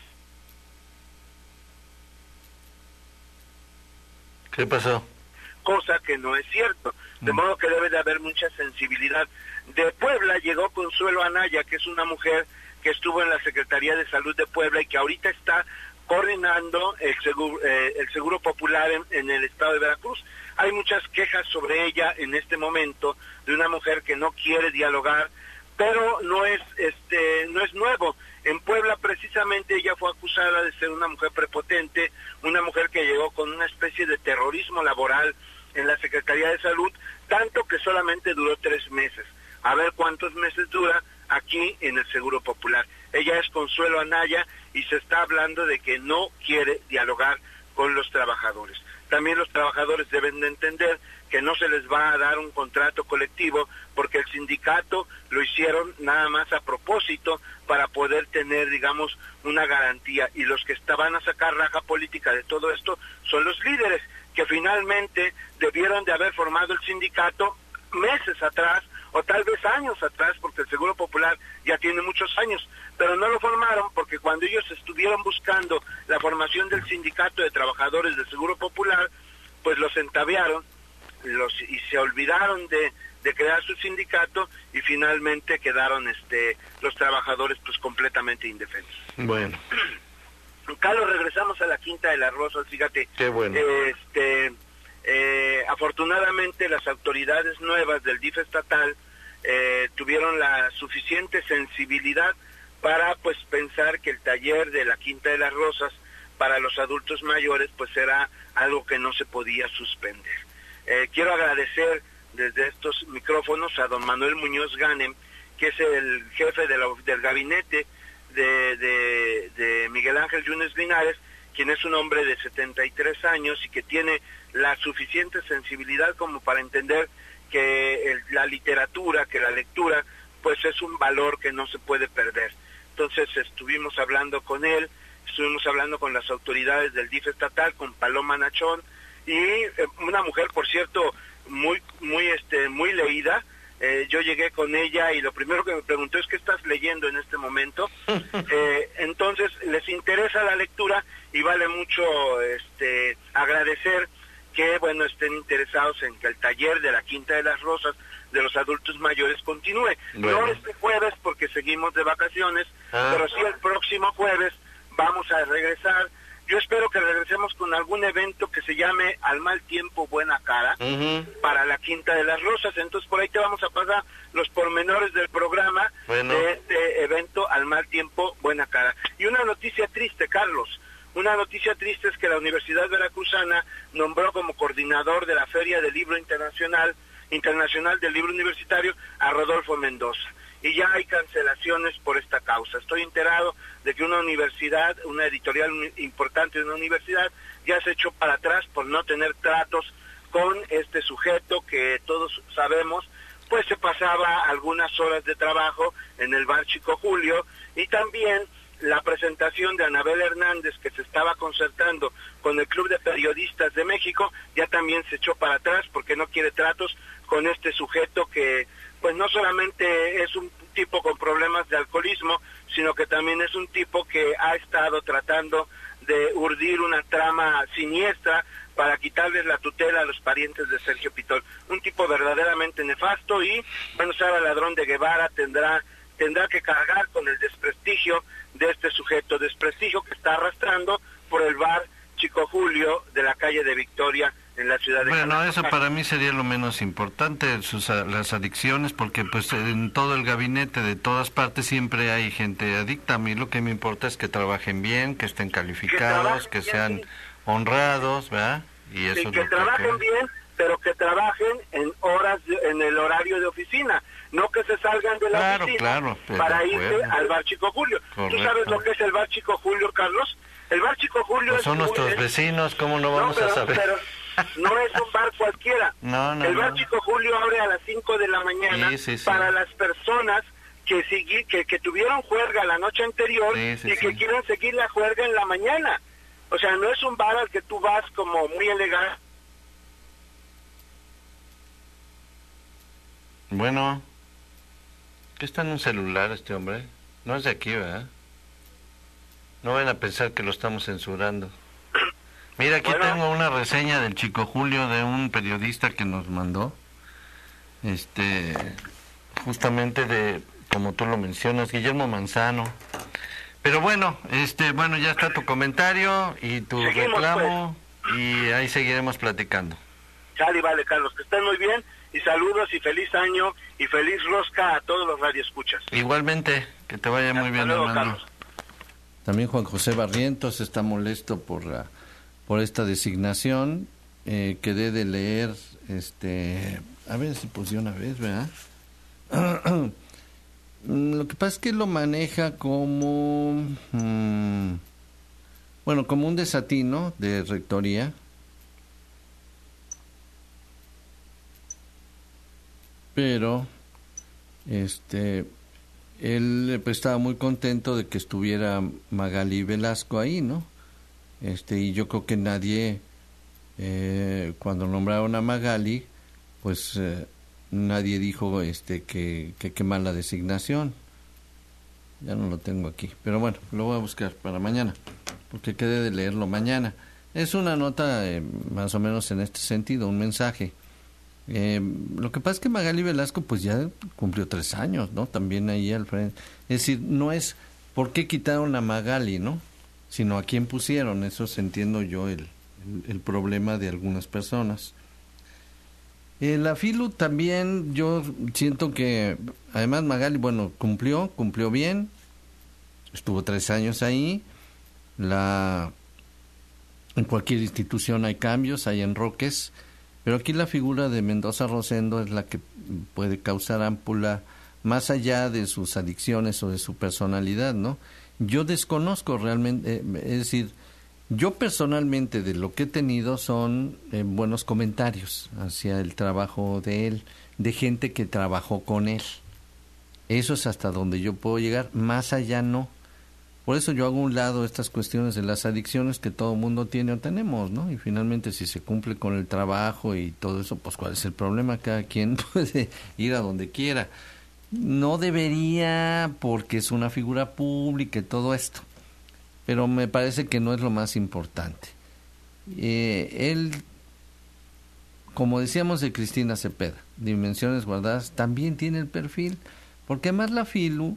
¿Qué pasó? Cosa que no es cierto, de modo que debe de haber mucha sensibilidad. De Puebla llegó Consuelo Anaya, que es una mujer que estuvo en la Secretaría de Salud de Puebla y que ahorita está coordinando el Seguro Popular en el estado de Veracruz. Hay muchas quejas sobre ella en este momento, de una mujer que no quiere dialogar, pero no es nuevo. En Puebla precisamente ella fue acusada de ser una mujer prepotente, una mujer que llegó con una especie de terrorismo laboral en la Secretaría de Salud, tanto que solamente duró 3 meses. A ver cuántos meses dura aquí en el Seguro Popular. Ella es Consuelo Anaya y se está hablando de que no quiere dialogar con los trabajadores. También los trabajadores deben de entender que no se les va a dar un contrato colectivo porque el sindicato lo hicieron nada más a propósito para poder tener, digamos, una garantía, y los que van a sacar raja política de todo esto son los líderes, que finalmente debieron de haber formado el sindicato meses atrás, o tal vez años atrás, porque el Seguro Popular ya tiene muchos años, pero no lo formaron porque cuando ellos estuvieron buscando la formación del sindicato de trabajadores del Seguro Popular, pues los entabearon y se olvidaron de crear su sindicato, y finalmente quedaron los trabajadores pues completamente indefensos. Bueno. Carlos, regresamos a la Quinta de las Rosas, fíjate. Qué bueno. Afortunadamente las autoridades nuevas del DIF estatal tuvieron la suficiente sensibilidad para pues pensar que el taller de la Quinta de las Rosas para los adultos mayores pues era algo que no se podía suspender. Quiero agradecer desde estos micrófonos a don Manuel Muñoz Ganem, que es el jefe del gabinete de Miguel Ángel Yunes Linares, quien es un hombre de 73 años y que tiene la suficiente sensibilidad como para entender que la literatura, que la lectura, pues es un valor que no se puede perder. Entonces estuvimos hablando con él, estuvimos hablando con las autoridades del DIF estatal, con Paloma Nachón, y una mujer, por cierto, muy leída. Yo llegué con ella y lo primero que me preguntó es: ¿qué estás leyendo en este momento? Entonces les interesa la lectura y vale mucho agradecer que estén interesados en que el taller de la Quinta de las Rosas de los adultos mayores continúe. Bueno. No este jueves porque seguimos de vacaciones, pero sí el próximo jueves vamos a regresar. Yo espero que regresemos con algún evento que se llame Al Mal Tiempo Buena Cara para la Quinta de las Rosas. Entonces por ahí te vamos a pasar los pormenores del programa de este evento Al Mal Tiempo Buena Cara. Y una noticia triste, Carlos. Una noticia triste es que la Universidad Veracruzana nombró como coordinador de la Feria del Libro Internacional del Libro Universitario a Rodolfo Mendoza. Y ya hay cancelaciones por esta causa. Estoy enterado de que una universidad, una editorial importante de una universidad, ya se echó para atrás por no tener tratos con este sujeto que todos sabemos, pues se pasaba algunas horas de trabajo en el bar Chico Julio, y también la presentación de Anabel Hernández, que se estaba concertando con el Club de Periodistas de México, ya también se echó para atrás porque no quiere tratos con este sujeto que pues no solamente es un tipo con problemas de alcoholismo, sino que también es un tipo que ha estado tratando de urdir una trama siniestra para quitarles la tutela a los parientes de Sergio Pitol. Un tipo verdaderamente nefasto y, bueno, Sara Ladrón de Guevara tendrá que cargar con el desprestigio de este sujeto, desprestigio que está arrastrando por el bar Chico Julio de la calle de Victoria en la ciudad de Bueno, eso para mí sería lo menos importante, las adicciones, porque pues en todo el gabinete de todas partes siempre hay gente adicta. A mí lo que me importa es que trabajen bien, que estén calificados, que sean honrados, ¿verdad? Y eso que trabajen bien, pero que trabajen en en el horario de oficina, no que se salgan de la oficina para irse al bar Chico Julio. Correcto. ¿Tú sabes lo que es el bar Chico Julio, Carlos? El bar Chico Julio pues son nuestros vecinos, ¿cómo no vamos a saber? Pero no es un bar cualquiera. El bar Chico Julio abre a las 5 de la mañana para las personas que tuvieron juerga la noche anterior que quieren seguir la juerga en la mañana. O sea, no es un bar al que tú vas como muy elegante. Bueno, ¿qué está en un celular este hombre? No es de aquí, ¿verdad? No van a pensar que lo estamos censurando. Mira, aquí tengo una reseña del Chico Julio de un periodista que nos mandó, justamente de, como tú lo mencionas, Guillermo Manzano. Pero bueno, ya está tu comentario y tu reclamo, pues, y ahí seguiremos platicando. Sale, vale, Carlos, que estén muy bien, y saludos y feliz año y feliz rosca a todos los radioescuchas. Igualmente, que te vaya muy bien, luego, hermano. Carlos. También Juan José Barrientos está molesto por esta designación. Quedé de leer, a ver si puse una vez, ¿verdad? Lo que pasa es que lo maneja como, como un desatino de rectoría. Pero, él pues estaba muy contento de que estuviera Magali Velasco ahí, ¿no? Y yo creo que nadie, cuando nombraron a Magali, pues nadie dijo que qué mala designación. Ya no lo tengo aquí, pero bueno, lo voy a buscar para mañana, porque quedé de leerlo mañana. Es una nota más o menos en este sentido, un mensaje. Lo que pasa es que Magali Velasco pues ya cumplió 3 años, ¿no? También ahí al frente. Es decir, no es por qué quitaron a Magali, ¿no? Sino a quién pusieron. Eso entiendo yo el problema de algunas personas. La FILU también yo siento que además Magali, cumplió bien. Estuvo 3 años ahí. En cualquier institución hay cambios, hay enroques. Pero aquí la figura de Mendoza Rosendo es la que puede causar ámpula más allá de sus adicciones o de su personalidad, ¿no? Yo desconozco realmente, es decir, yo personalmente de lo que he tenido son buenos comentarios hacia el trabajo de él, de gente que trabajó con él. Eso es hasta donde yo puedo llegar, más allá no. Por eso yo hago a un lado estas cuestiones de las adicciones que todo mundo tiene o tenemos, ¿no? Y finalmente si se cumple con el trabajo y todo eso, pues ¿cuál es el problema? Cada quien puede ir a donde quiera. No debería porque es una figura pública y todo esto, pero me parece que no es lo más importante. Él, como decíamos de Cristina Cepeda, Dimensiones Guardadas, también tiene el perfil, porque además la FILU,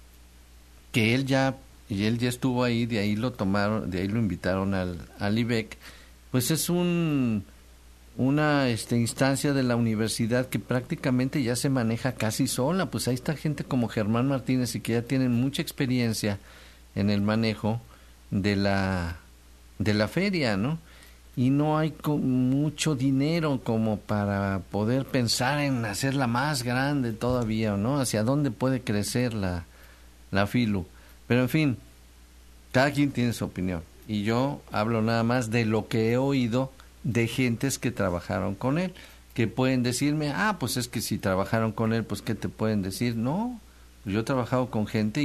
que él ya estuvo ahí, de ahí lo tomaron, de ahí lo invitaron al IBEC, pues es una instancia de la universidad que prácticamente ya se maneja casi sola. Pues ahí está gente como Germán Martínez y que ya tienen mucha experiencia en el manejo de la la feria, ¿no? Y no hay mucho dinero como para poder pensar en hacerla más grande todavía, ¿no? Hacia dónde puede crecer la FILU. Pero en fin, cada quien tiene su opinión. Y yo hablo nada más de lo que he oído de gentes que trabajaron con él, que pueden decirme, pues es que si trabajaron con él, pues ¿qué te pueden decir? No, yo he trabajado con gente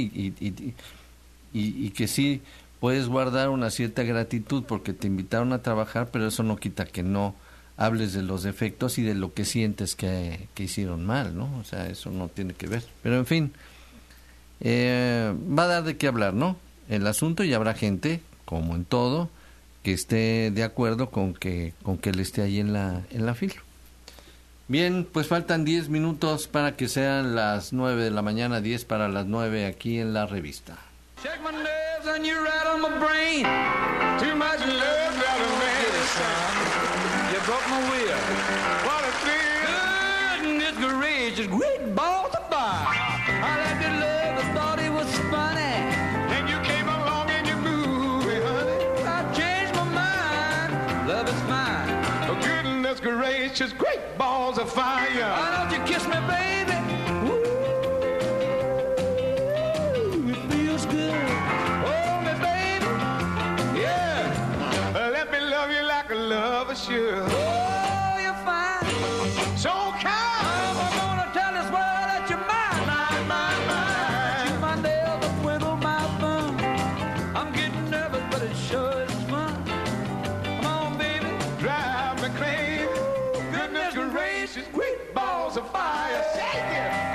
y que sí puedes guardar una cierta gratitud porque te invitaron a trabajar, pero eso no quita que no hables de los defectos y de lo que sientes que hicieron mal, ¿no? O sea, eso no tiene que ver. Pero en fin, va a dar de qué hablar, ¿no? El asunto, y habrá gente, como en todo, que esté de acuerdo con que él esté ahí en la fila. Bien, pues faltan 10 minutos para que sean las 9 de la mañana, 10 para las 9 aquí en la revista. Check my nerves and you rattle my brain. Too much love driving me, son. You broke my will. What a thrill. Goodness gracious, great balls of fire. I like your love, I thought it was funny. Then you came along and you moved me, honey. I changed my mind. Love is mine. Oh, goodness gracious, great balls of fire. Why don't you kiss me, baby? Love sure. Oh, you're fine. So kind. I'm gonna tell this world that you're mine. Mine. Chew my nails and twiddle my thumb. I'm getting nervous, but it sure is fun. Come on, baby. Drive me crazy. Goodness gracious, great balls of fire. Shake it.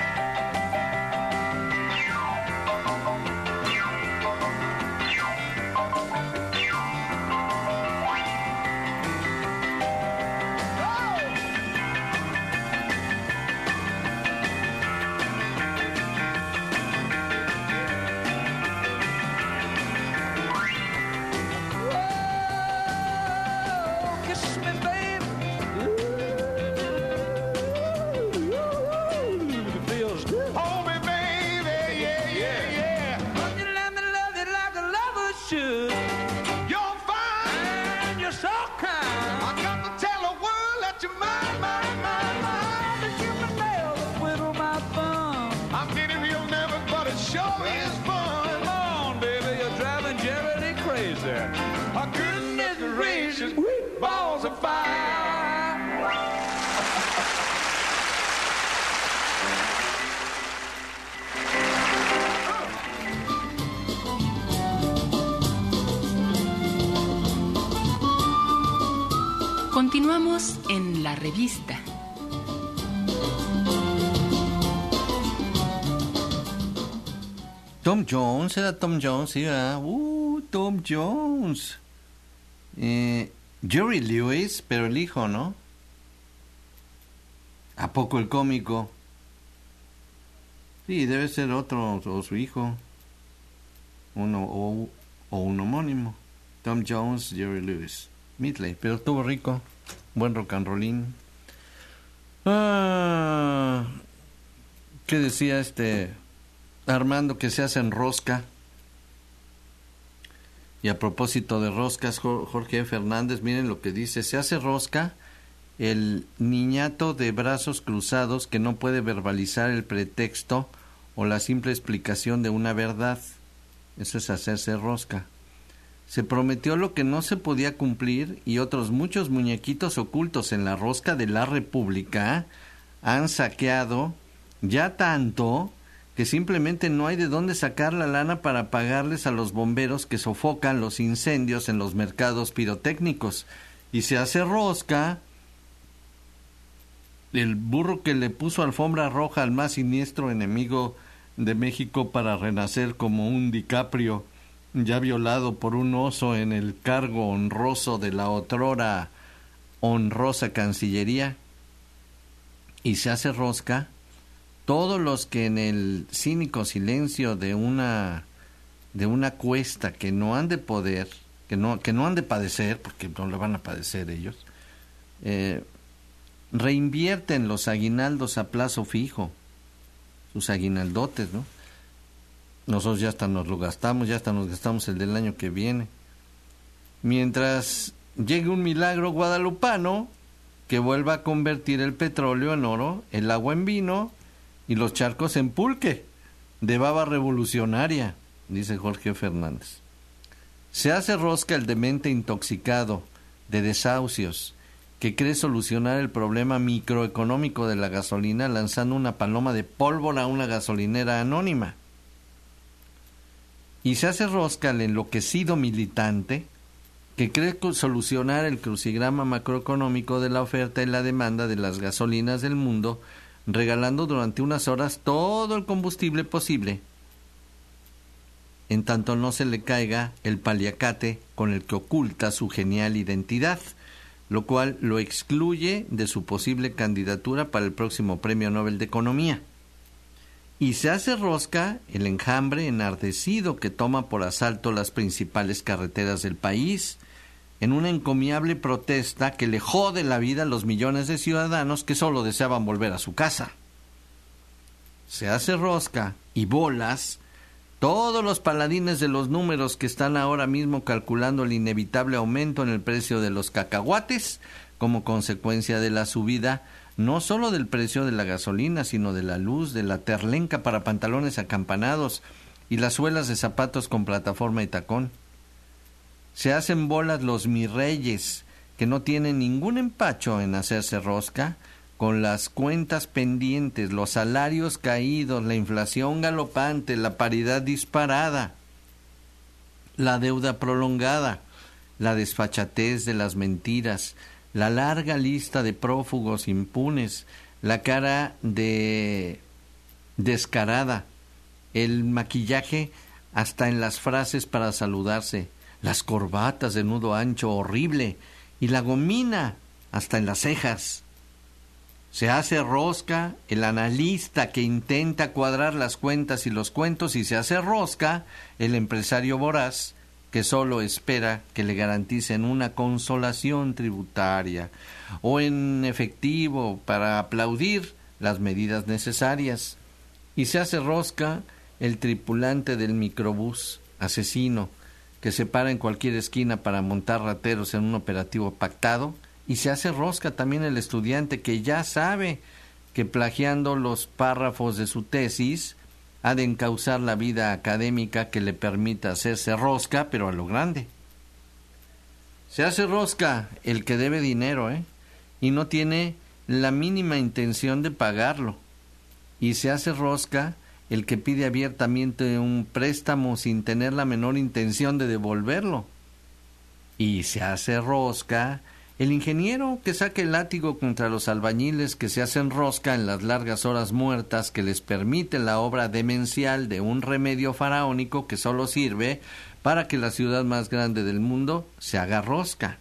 Continuamos en la revista. Tom Jones, era Tom Jones, sí, ¿verdad? Tom Jones. Jerry Lewis, pero el hijo, ¿no? ¿A poco el cómico? Sí, debe ser otro, o su hijo. Uno, o un homónimo. Tom Jones, Jerry Lewis. Midley, pero estuvo rico. Buen rock and rollín. ¿Qué decía Armando, que se hacen rosca? Y a propósito de roscas, Jorge Fernández, miren lo que dice: se hace rosca el niñato de brazos cruzados que no puede verbalizar el pretexto o la simple explicación de una verdad. Eso es hacerse rosca. Se prometió lo que no se podía cumplir y otros muchos muñequitos ocultos en la rosca de la República han saqueado ya tanto que simplemente no hay de dónde sacar la lana para pagarles a los bomberos que sofocan los incendios en los mercados pirotécnicos. Y se hace rosca el burro que le puso alfombra roja al más siniestro enemigo de México para renacer como un DiCaprio ya violado por un oso en el cargo honroso de la otrora honrosa Cancillería. Y se hace rosca todos los que en el cínico silencio de una cuesta que no han de poder, que no han de padecer, porque no le van a padecer ellos, reinvierten los aguinaldos a plazo fijo, sus aguinaldotes, ¿no? Nosotros ya hasta nos lo gastamos, ya hasta nos gastamos el del año que viene. mientras llegue un milagro guadalupano que vuelva a convertir el petróleo en oro, el agua en vino y los charcos en pulque, de baba revolucionaria, dice Jorge Fernández. Se hace rosca el demente intoxicado de desahucios que cree solucionar el problema microeconómico de la gasolina lanzando una paloma de pólvora a una gasolinera anónima. Y se hace rosca el enloquecido militante que cree solucionar el crucigrama macroeconómico de la oferta y la demanda de las gasolinas del mundo, regalando durante unas horas todo el combustible posible, en tanto no se le caiga el paliacate con el que oculta su genial identidad, lo cual lo excluye de su posible candidatura para el próximo Premio Nobel de Economía. Y se hace rosca el enjambre enardecido que toma por asalto las principales carreteras del país, en una encomiable protesta que le jode la vida a los millones de ciudadanos que solo deseaban volver a su casa. Se hace rosca y bolas todos los paladines de los números que están ahora mismo calculando el inevitable aumento en el precio de los cacahuates como consecuencia de la subida no solo del precio de la gasolina, sino de la luz, de la terlenca para pantalones acampanados y las suelas de zapatos con plataforma y tacón. Se hacen bolas los mirreyes, que no tienen ningún empacho en hacerse rosca, con las cuentas pendientes, los salarios caídos, la inflación galopante, la paridad disparada, la deuda prolongada, la desfachatez de las mentiras, la larga lista de prófugos impunes, la cara de descarada, el maquillaje hasta en las frases para saludarse, las corbatas de nudo ancho horrible y la gomina hasta en las cejas. Se hace rosca el analista que intenta cuadrar las cuentas y los cuentos y se hace rosca el empresario voraz que solo espera que le garanticen una consolación tributaria o en efectivo para aplaudir las medidas necesarias. Y se hace rosca el tripulante del microbús asesino que se para en cualquier esquina para montar rateros en un operativo pactado, y se hace rosca también el estudiante que ya sabe que plagiando los párrafos de su tesis ha de encauzar la vida académica que le permita hacerse rosca, pero a lo grande. Se hace rosca el que debe dinero, y no tiene la mínima intención de pagarlo, y se hace rosca el que pide abiertamente un préstamo sin tener la menor intención de devolverlo. Y se hace rosca el ingeniero que saca el látigo contra los albañiles que se hacen rosca en las largas horas muertas que les permite la obra demencial de un remedio faraónico que solo sirve para que la ciudad más grande del mundo se haga rosca.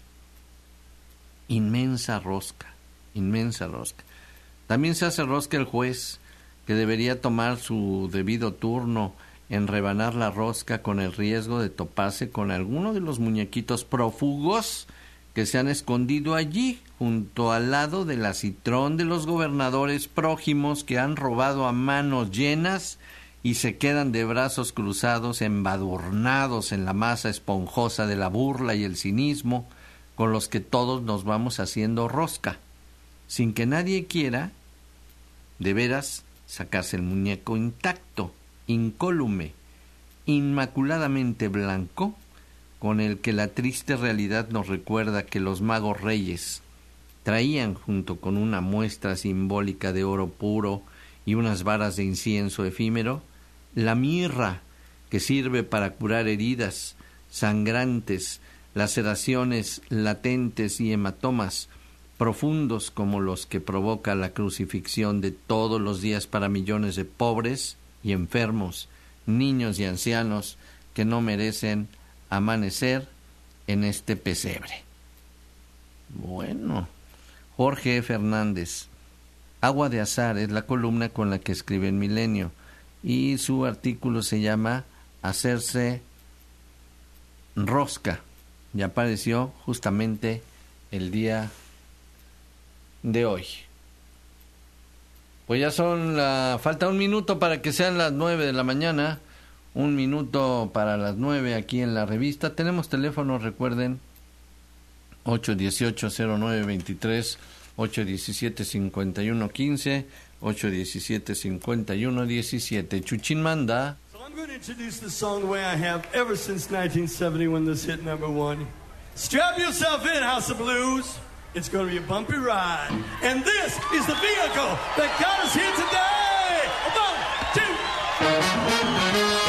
Inmensa rosca, inmensa rosca. También se hace rosca el juez, que debería tomar su debido turno en rebanar la rosca con el riesgo de toparse con alguno de los muñequitos prófugos que se han escondido allí, junto al lado del acitrón de los gobernadores prójimos que han robado a manos llenas y se quedan de brazos cruzados, embadurnados en la masa esponjosa de la burla y el cinismo, con los que todos nos vamos haciendo rosca, sin que nadie quiera, de veras, sacarse el muñeco intacto, incólume, inmaculadamente blanco, con el que la triste realidad nos recuerda que los magos reyes traían junto con una muestra simbólica de oro puro y unas varas de incienso efímero, la mirra que sirve para curar heridas sangrantes, laceraciones latentes y hematomas profundos como los que provoca la crucifixión de todos los días para millones de pobres y enfermos, niños y ancianos que no merecen amanecer en este pesebre. Bueno, Jorge Fernández, Agua de Azar es la columna con la que escribe en Milenio y su artículo se llama Hacerse rosca y apareció justamente el día de hoy. Pues ya falta un minuto para que sean las 9 de la mañana. Un minuto para las 9 aquí en la revista. Tenemos teléfono, recuerden, 818-0923, 817-5115, 817-5117. Chuchín manda. So I'm going to introduce the song the way I have ever since 1970 when this hit number one. Strap yourself in, House of Blues. It's going to be a bumpy ride. And this is the vehicle that got us here today. 1, 2.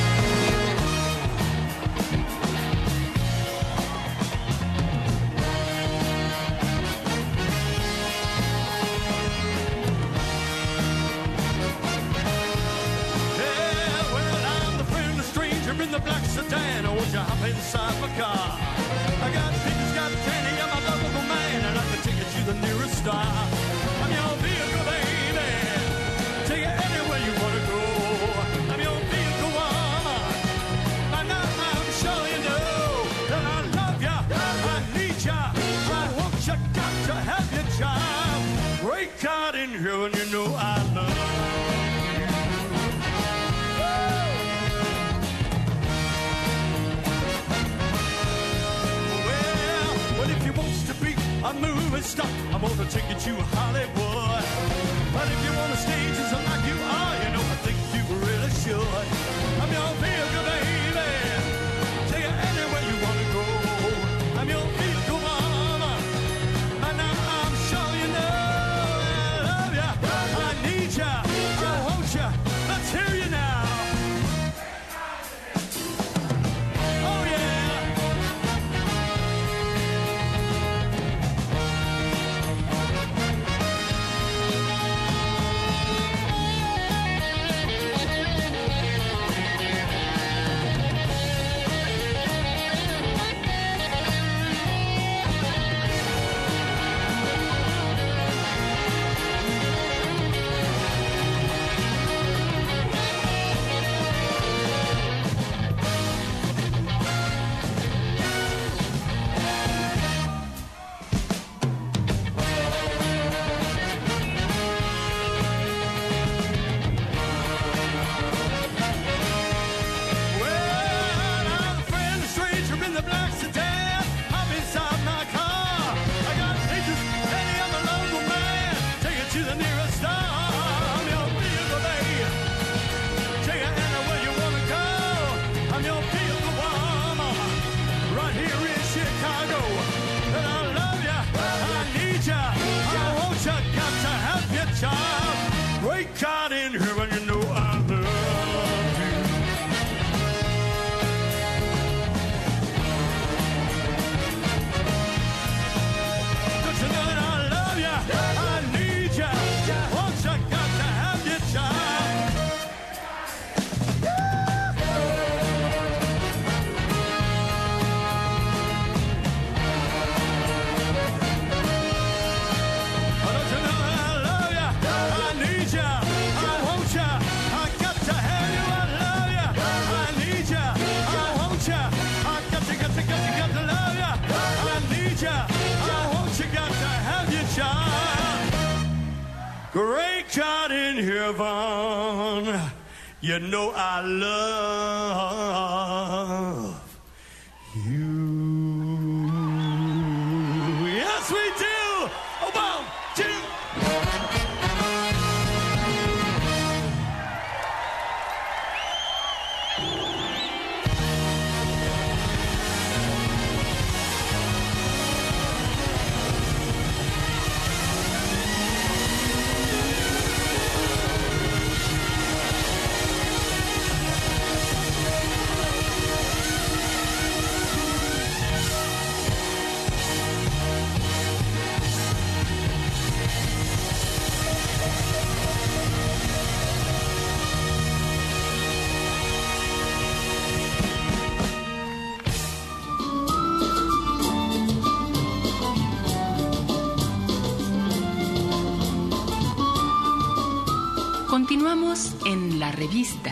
In the black sedan, won't you hop inside my car? I got peaches, got candy, I'm a lovable man, and I can take you to the nearest star. I'm your vehicle, baby, take you anywhere you want to go. I'm your vehicle, woman, by now I'm sure you know that I love ya, I need ya, I want ya, got to have your child. Great God in here, and you know I love you. A movie star, I'm gonna take you to Hollywood. But if you wanna stage just like you are, you know I think you really should. I'm your vehicle, baby, take you anywhere you wanna go. I'm your vehicle, mama, and I'm sure you know I love ya, I need ya, I want ya. Let's hear you now. Oh yeah. God in here, and you know I love you. Don't you know that I love you? I need you. Once I got to have your child. Don't you know that I love you? I need you. Great God in heaven, you know I love you. Yes, we do. 1, 2. Continuamos en la revista.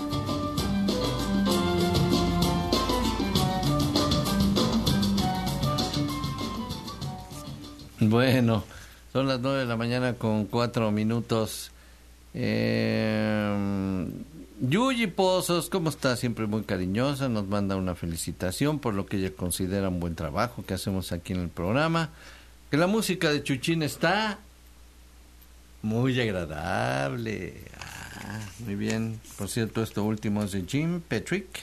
Bueno, son las 9 de la mañana con 4 minutos. Yuyi Pozos, ¿cómo está? Siempre muy cariñosa, nos manda una felicitación por lo que ella considera un buen trabajo que hacemos aquí en el programa. Que la música de Chuchín está muy agradable. Muy bien. Por cierto, esto último es de Jim Petrick.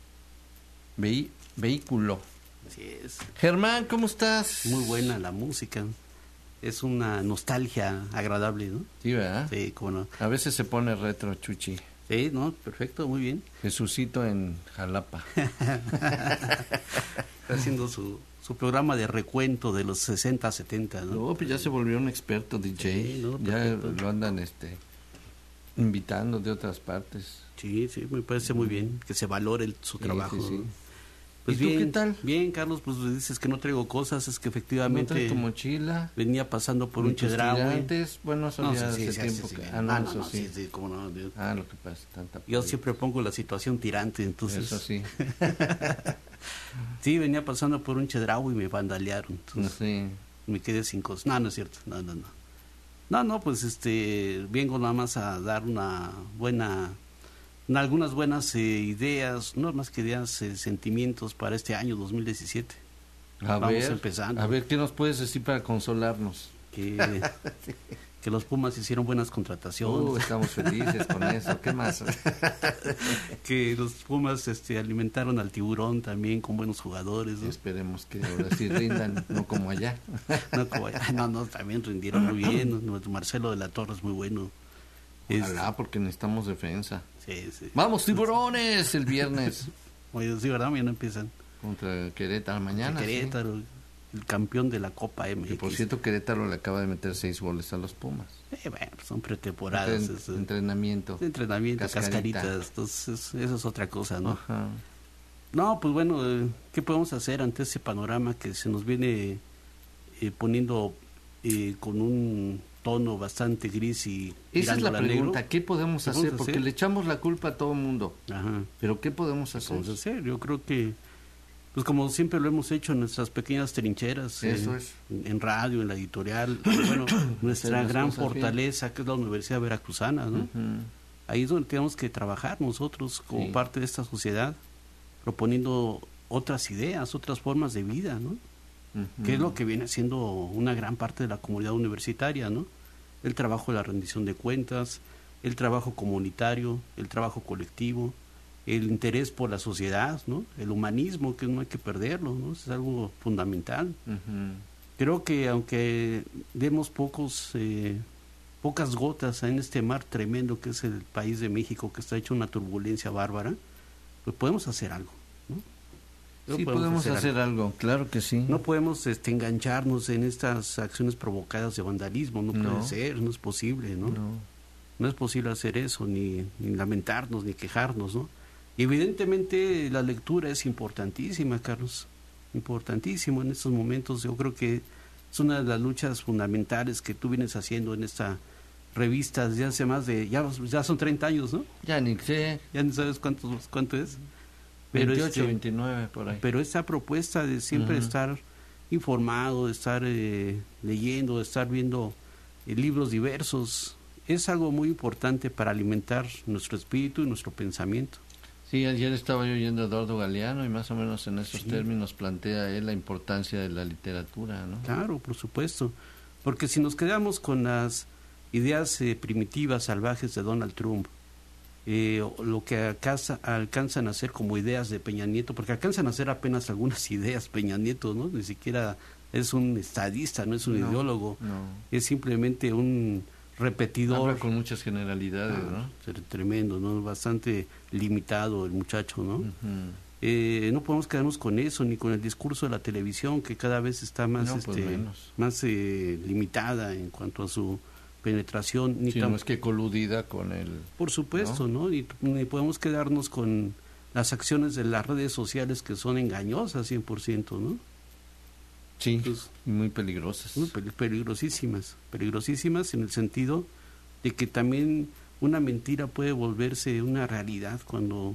Vehículo. Así es. Germán, ¿cómo estás? Muy buena la música. Es una nostalgia agradable, ¿no? Sí, ¿verdad? Sí, cómo no. A veces se pone retro, Chuchi. Sí, no, perfecto, muy bien. Jesucito en Jalapa. Está haciendo su programa de recuento de los 60, 70, ¿no? No, pues ya se volvió un experto DJ. Sí, no, ya perfecto. lo andan invitando de otras partes. Sí, me parece muy bien que se valore su trabajo. Sí. Pues ¿Y tú bien, qué tal? Bien, Carlos, pues dices que no traigo cosas, es que ¿No efectivamente traes tu mochila? venía pasando por ¿Y un tus chedraui. tirantes? Bueno, eso ya hace tiempo que... eso sí. Sí, cómo no. Lo que pasa, tanta... Yo siempre pongo la situación tirante, entonces... Eso sí. Sí, venía pasando por un chedraui y me vandalearon, entonces Sí. me quedé sin cosas. No es cierto, no, pues vengo nada más a dar algunas buenas ideas, no más que ideas, sentimientos para este año 2017. Vamos empezando. A ver, ¿qué nos puedes decir para consolarnos? Que los Pumas hicieron buenas contrataciones. Estamos felices con eso. ¿Qué más? Que los Pumas alimentaron al tiburón también con buenos jugadores, ¿no? Esperemos que ahora sí rindan, no como allá. No, también rindieron muy bien, ¿no? Marcelo de la Torre es muy bueno. Ojalá, porque necesitamos defensa. Sí. ¡Vamos, tiburones! El viernes. Oye, sí, ¿verdad? Mañana empiezan. Contra Querétaro mañana. Querétaro, sí. El campeón de la Copa MX. Que por cierto, Querétaro le acaba de meter 6 goles a los Pumas. Bueno, son pretemporadas. Entrenamiento. Cascaritas. Entonces, eso es otra cosa, ¿no? Ajá. No, pues bueno, ¿qué podemos hacer ante ese panorama que se nos viene poniendo con un tono bastante gris y esa es la pregunta, negro? ¿qué podemos hacer? Porque le echamos la culpa a todo el mundo. Ajá. Pero ¿qué podemos hacer? Yo creo que, pues como siempre lo hemos hecho en nuestras pequeñas trincheras, eso es. En radio, en la editorial, bueno, nuestra gran fortaleza que es la Universidad Veracruzana, ¿no? Uh-huh. Ahí es donde tenemos que trabajar nosotros como parte de esta sociedad, proponiendo otras ideas, otras formas de vida, ¿no? Que es lo que viene siendo una gran parte de la comunidad universitaria, ¿no? El trabajo de la rendición de cuentas, el trabajo comunitario, el trabajo colectivo, el interés por la sociedad, ¿no? El humanismo, que no hay que perderlo, ¿no? Es algo fundamental. Creo que aunque demos pocas gotas en este mar tremendo que es el país de México, que está hecho una turbulencia bárbara, pues podemos hacer algo, ¿no? Sí, podemos hacer algo, claro que sí. No podemos engancharnos en estas acciones provocadas de vandalismo, no puede ser, no es posible, ¿no? No es posible hacer eso, ni lamentarnos, ni quejarnos, ¿no? Y evidentemente la lectura es importantísima, Carlos, importantísimo en estos momentos. Yo creo que es una de las luchas fundamentales que tú vienes haciendo en esta revista desde hace más de, ya son 30 años, ¿no? Ya ni sé. Ya ni sabes cuánto es. Pero 28, 29, por ahí. Pero esta propuesta de siempre estar informado, de estar leyendo, de estar viendo libros diversos, es algo muy importante para alimentar nuestro espíritu y nuestro pensamiento. Sí, ayer estaba yo oyendo a Eduardo Galeano y más o menos en esos términos plantea él la importancia de la literatura, ¿no? Claro, por supuesto, porque si nos quedamos con las ideas primitivas, salvajes de Donald Trump, lo que alcanzan a hacer como ideas de Peña Nieto, porque alcanzan a hacer apenas algunas ideas Peña Nieto, ¿no? Ni siquiera es un estadista, no es un ideólogo, es simplemente un repetidor. Habla con muchas generalidades, ¿no? Tremendo, ¿no? Bastante limitado el muchacho, ¿no? No podemos quedarnos con eso, ni con el discurso de la televisión, que cada vez está más, más limitada en cuanto a su penetración. No es que coludida con el... Por supuesto, ¿no? Ni podemos quedarnos con las acciones de las redes sociales que son engañosas 100%, ¿no? Sí, entonces, muy peligrosas. Muy peligrosísimas en el sentido de que también una mentira puede volverse una realidad cuando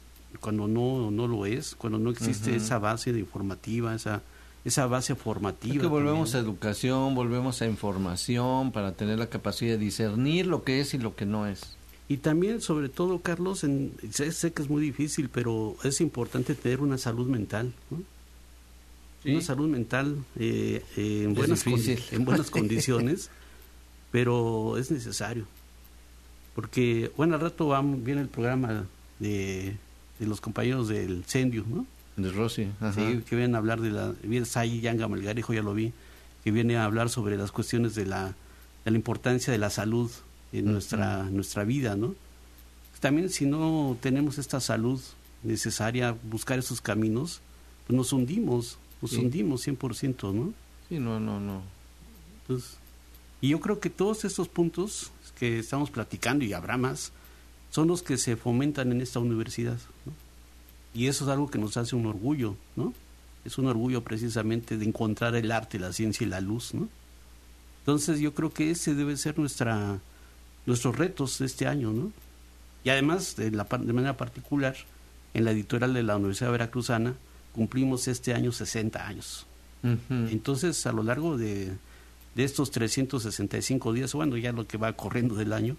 no lo es, cuando no existe esa base de informativa, esa base formativa. Es que volvemos también a educación, volvemos a información para tener la capacidad de discernir lo que es y lo que no es. Y también, sobre todo, Carlos, sé que es muy difícil, pero es importante tener una salud mental, ¿no? Sí. Una salud mental en buenas condiciones, pero es necesario. Porque, bueno, al rato viene el programa de los compañeros del Cendio, ¿no? De Rosy, ajá. Sí, que vienen a hablar viene Sayi Yanga Melgarejo, ya lo vi, que viene a hablar sobre las cuestiones de la importancia de la salud en nuestra vida, ¿no? También si no tenemos esta salud necesaria, buscar esos caminos, pues nos hundimos 100%, ¿no? Sí, no. Entonces, y yo creo que todos estos puntos que estamos platicando, y habrá más, son los que se fomentan en esta universidad, ¿no? Y eso es algo que nos hace un orgullo, ¿no? Es un orgullo precisamente de encontrar el arte, la ciencia y la luz, ¿no? Entonces yo creo que ese debe ser nuestros retos de este año, ¿no? Y además, de manera particular, en la editorial de la Universidad Veracruzana, cumplimos este año 60 años. Uh-huh. Entonces, a lo largo de estos 365 días, bueno, ya lo que va corriendo del año,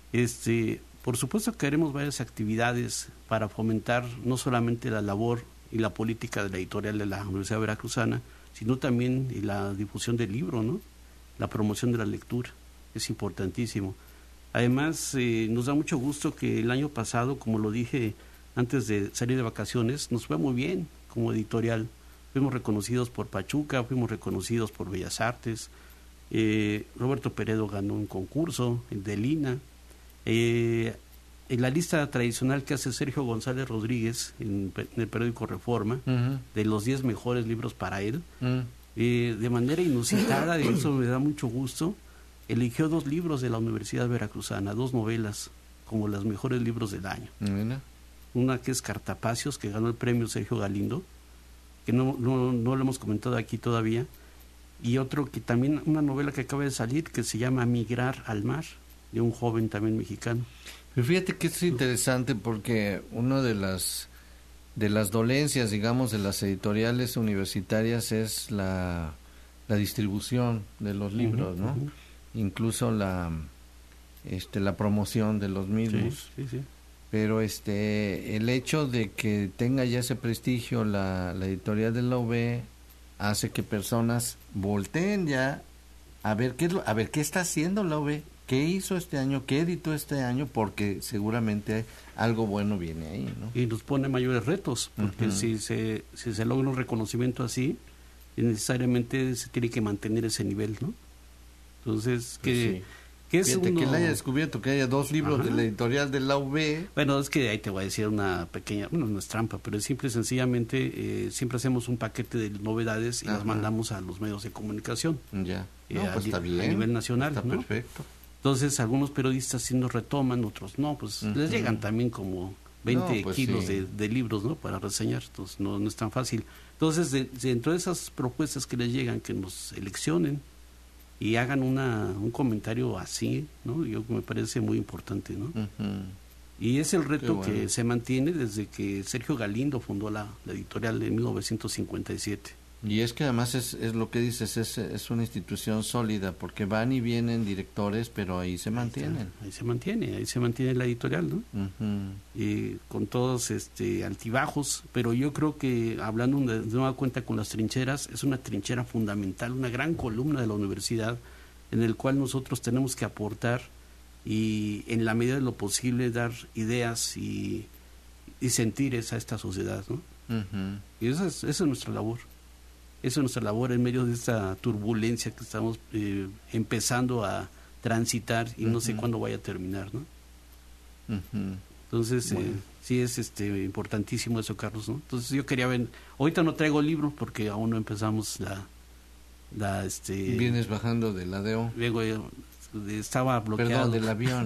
por supuesto que haremos varias actividades para fomentar no solamente la labor y la política de la editorial de la Universidad Veracruzana, sino también la difusión del libro, ¿no? La promoción de la lectura, es importantísimo. Además, nos da mucho gusto que el año pasado, como lo dije antes de salir de vacaciones, nos fue muy bien como editorial. Fuimos reconocidos por Pachuca, fuimos reconocidos por Bellas Artes. Roberto Peredo ganó un concurso, el de Lina. En la lista tradicional que hace Sergio González Rodríguez en el periódico Reforma, uh-huh, de los 10 mejores libros para él, uh-huh, de manera inusitada, y eso me da mucho gusto, eligió 2 libros de la Universidad Veracruzana, 2 novelas, como los mejores libros del año. Uh-huh. Una que es Cartapacios, que ganó el premio Sergio Galindo, que no lo hemos comentado aquí todavía, y otro que también, una novela que acaba de salir, que se llama Migrar al Mar, de un joven también mexicano. Pero fíjate que es interesante porque una de las dolencias, digamos, de las editoriales universitarias es la distribución de los libros, ¿no? Uh-huh. Incluso la promoción de los mismos. Sí. Pero el hecho de que tenga ya ese prestigio la editorial de la UB hace que personas volteen ya a ver qué está haciendo la UB, qué hizo este año, qué editó este año, porque seguramente algo bueno viene ahí, ¿no? Y nos pone mayores retos, porque uh-huh, si se logra un reconocimiento así, necesariamente se tiene que mantener ese nivel, ¿no? Entonces, que es fíjate que le haya descubierto que haya 2 libros, ajá, de la editorial de la UB. Bueno, es que ahí te voy a decir una pequeña, bueno, no es trampa, pero es simple y sencillamente, siempre hacemos un paquete de novedades y ajá, las mandamos a los medios de comunicación. Ya, pues está bien. A nivel nacional, está, ¿no? Perfecto. Entonces, algunos periodistas sí nos retoman, otros no, pues uh-huh, les llegan también como 20 kilos sí, de libros, ¿no? Para reseñar, entonces no es tan fácil. Entonces, dentro de esas propuestas que les llegan, que nos seleccionen y hagan un comentario así, ¿no? Yo me parece muy importante, ¿no? Uh-huh. Y es el reto que se mantiene desde que Sergio Galindo fundó la editorial en 1957. Y es que además es lo que dices, es una institución sólida, porque van y vienen directores, pero ahí se mantienen. Ahí se mantiene la editorial, ¿no? Uh-huh. Con todos altibajos, pero yo creo que, hablando de nueva cuenta con las trincheras, es una trinchera fundamental, una gran columna de la universidad, en el cual nosotros tenemos que aportar y, en la medida de lo posible, dar ideas y sentires a esta sociedad, ¿no? Uh-huh. Y esa es nuestra labor. Esa es nuestra labor en medio de esta turbulencia que estamos empezando a transitar y no sé cuándo vaya a terminar, ¿no? Uh-huh. Entonces, sí es importantísimo eso, Carlos, ¿no? Entonces yo quería ver, ahorita no traigo libros porque aún no empezamos Vienes bajando del ADO. Vengo, estaba bloqueado. Perdón, del avión.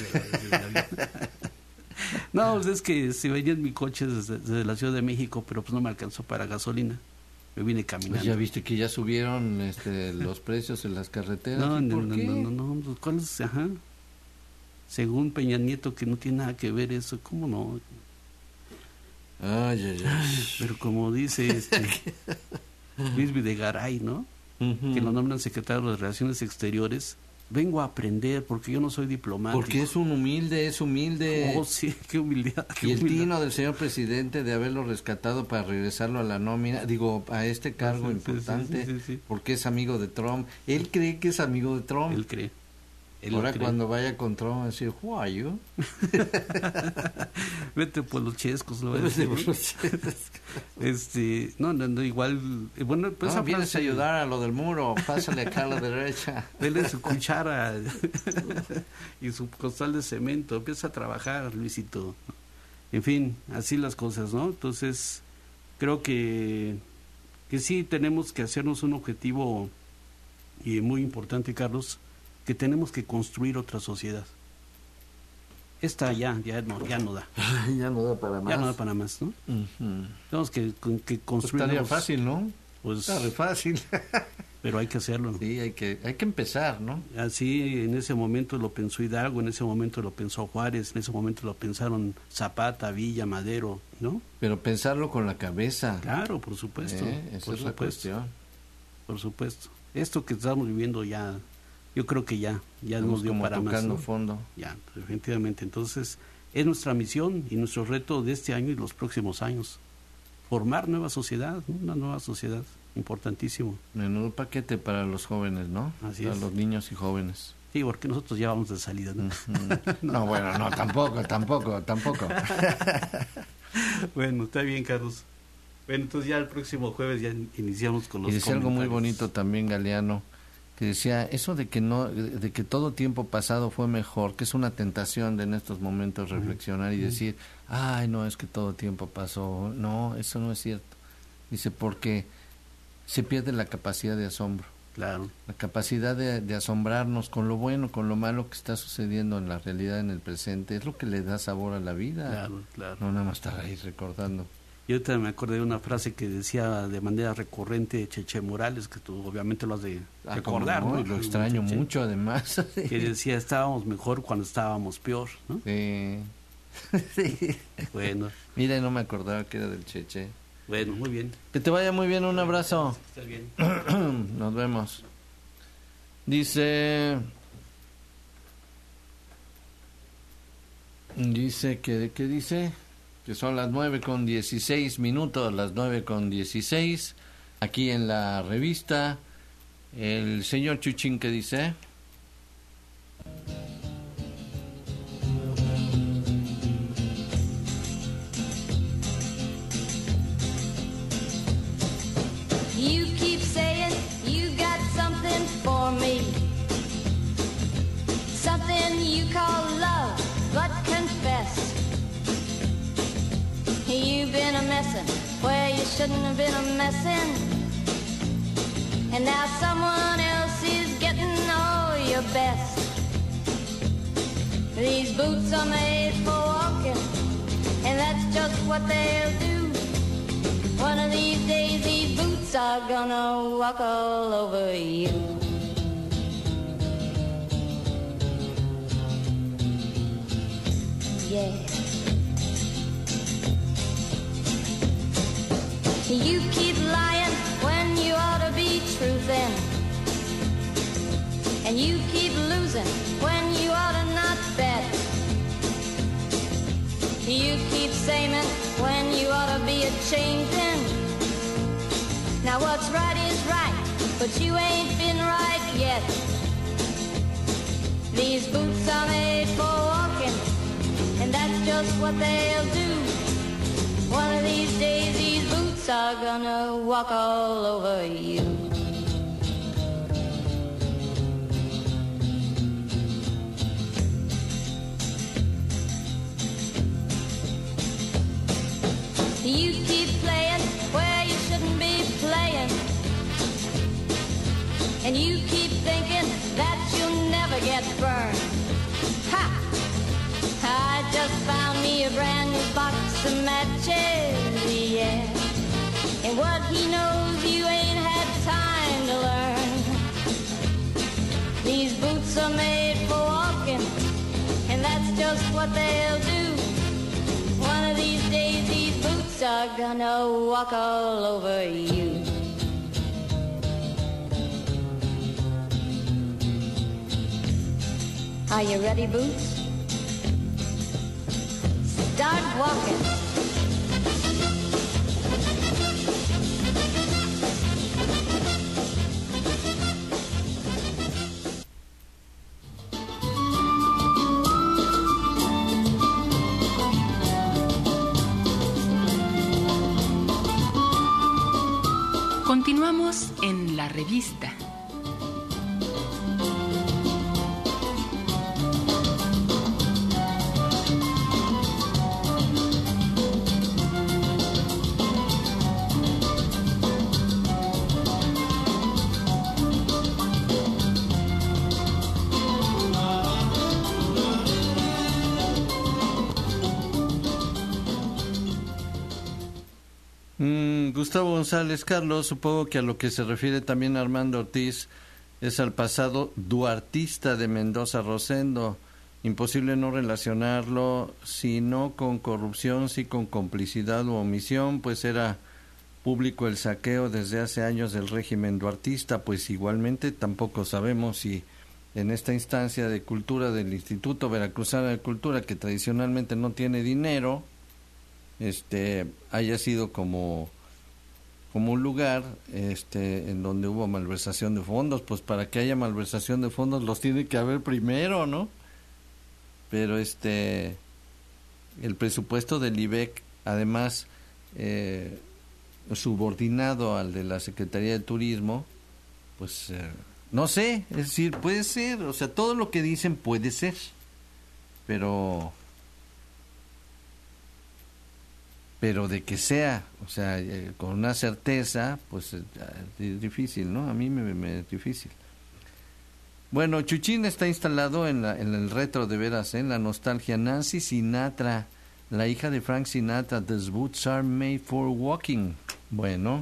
No, pues es que si venía en mi coche desde la Ciudad de México, pero pues no me alcanzó para gasolina. Me vine caminando. Pues ya viste que ya subieron los precios en las carreteras. No, pues, ¿cuál es? Ajá. Según Peña Nieto, que no tiene nada que ver eso, ¿cómo no? Ay. Pero como dice Luis Videgaray, ¿no? Uh-huh. Que lo nombran secretario de Relaciones Exteriores, vengo a aprender porque yo no soy diplomático. Porque es humilde. Oh, sí, qué humildad. Y el tino del señor presidente de haberlo rescatado para regresarlo a la nómina, a este cargo importante, sí. porque es amigo de Trump. Él cree que es amigo de Trump. Él cree. Ahora cuando vaya con Trump, va a decir, who are you? Vete por los chescos. No, igual... Bueno, pues vienes a ayudar a lo del muro, pásale acá a la derecha. Dele su cuchara y su costal de cemento, empieza a trabajar, Luisito. En fin, así las cosas, ¿no? Entonces, creo que sí tenemos que hacernos un objetivo muy importante, Carlos, que tenemos que construir otra sociedad. Esta ya no da. Ya no da para más. Ya no da para más, ¿no? Tenemos que construir... Estaría fácil, ¿no? Pues estaría fácil. Pero hay que hacerlo. Sí, hay que empezar, ¿no? Así, en ese momento lo pensó Hidalgo, en ese momento lo pensó Juárez, en ese momento lo pensaron Zapata, Villa, Madero, ¿no? Pero pensarlo con la cabeza. Claro, por supuesto. Esa es la cuestión. Por supuesto. Esto que estamos viviendo ya... Yo creo que ya nos dio para más, ¿no? Fondo. Ya, definitivamente. Entonces, es nuestra misión y nuestro reto de este año y los próximos años. Formar nueva sociedad, ¿no? Una nueva sociedad, importantísimo. Menudo paquete para los jóvenes, ¿no? Así para es. Los niños y jóvenes. Sí, porque nosotros ya vamos de salida, ¿no? No, bueno, no, tampoco. Bueno, está bien, Carlos. Bueno, entonces ya el próximo jueves ya iniciamos con los comentarios. Y decía algo muy bonito también, Galeano, que decía eso de que todo tiempo pasado fue mejor, que es una tentación en estos momentos reflexionar y decir, ay, no, es que todo tiempo pasó. No, eso no es cierto. Dice, porque se pierde la capacidad de asombro. Claro. La capacidad de asombrarnos con lo bueno, con lo malo que está sucediendo en la realidad, en el presente, es lo que le da sabor a la vida. Claro. No nada más estar ahí recordando. Yo ahorita me acordé de una frase que decía de manera recurrente Cheche Morales, que tú obviamente lo has de recordar, ¿no? Y lo extraño mucho, además. Que decía, estábamos mejor cuando estábamos peor, ¿no? Sí. Bueno. Mira, no me acordaba que era del Cheche. Bueno, muy bien. Que te vaya muy bien, un abrazo. Está bien. Nos vemos. Dice que ¿qué dice? Que son las 9:16, las 9:16, aquí en la revista. El señor Chuchín, ¿qué dice? You keep saying you got something for me, something you call love, but confess you've been a messin' where you shouldn't have been a messin', and now someone else is getting all your best. These boots are made for walking, and that's just what they'll do. One of these days these boots are gonna walk all over you. Yeah. You keep lying when you ought to be truthin', and you keep losing when you ought to not bet. You keep saying when you ought to be a-changin'. Now what's right is right, but you ain't been right yet. These boots are made for walking, and that's just what they'll do. One of these days these boots are gonna walk all over you. You keep playing where you shouldn't be playing, and you keep thinking that you'll never get burned. Ha! I just found me a brand new box of matches, yeah. And what he knows you ain't had time to learn. These boots are made for walking, and that's just what they'll do. One of these days these boots are gonna walk all over you. Are you ready, Boots? Start walking. Continuamos en la revista. Gustavo González Carlos, supongo que a lo que se refiere también Armando Ortiz es al pasado duartista de Mendoza Rosendo. Imposible no relacionarlo, si no con corrupción, sí con complicidad u omisión, pues era público el saqueo desde hace años del régimen duartista, pues igualmente tampoco sabemos si en esta instancia de cultura del Instituto Veracruzano de Cultura, que tradicionalmente no tiene dinero, haya sido como un lugar en donde hubo malversación de fondos. Pues para que haya malversación de fondos los tiene que haber primero, ¿no? Pero el presupuesto del IBEC, además subordinado al de la Secretaría de Turismo, pues no sé, es decir, puede ser, o sea, todo lo que dicen puede ser, pero de que sea, o sea, con una certeza, pues es difícil, ¿no? A mí me es difícil. Bueno, Chuchín está instalado en el retro de veras, en la nostalgia. Nancy Sinatra, la hija de Frank Sinatra, The Boots Are Made for Walking. Bueno,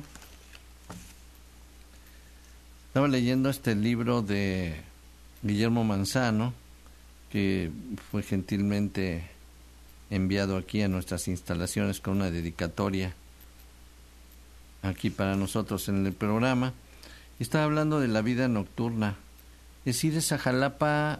estaba leyendo este libro de Guillermo Manzano, que fue gentilmente enviado aquí a nuestras instalaciones con una dedicatoria aquí para nosotros en el programa. Estaba hablando de la vida nocturna, es decir, esa Jalapa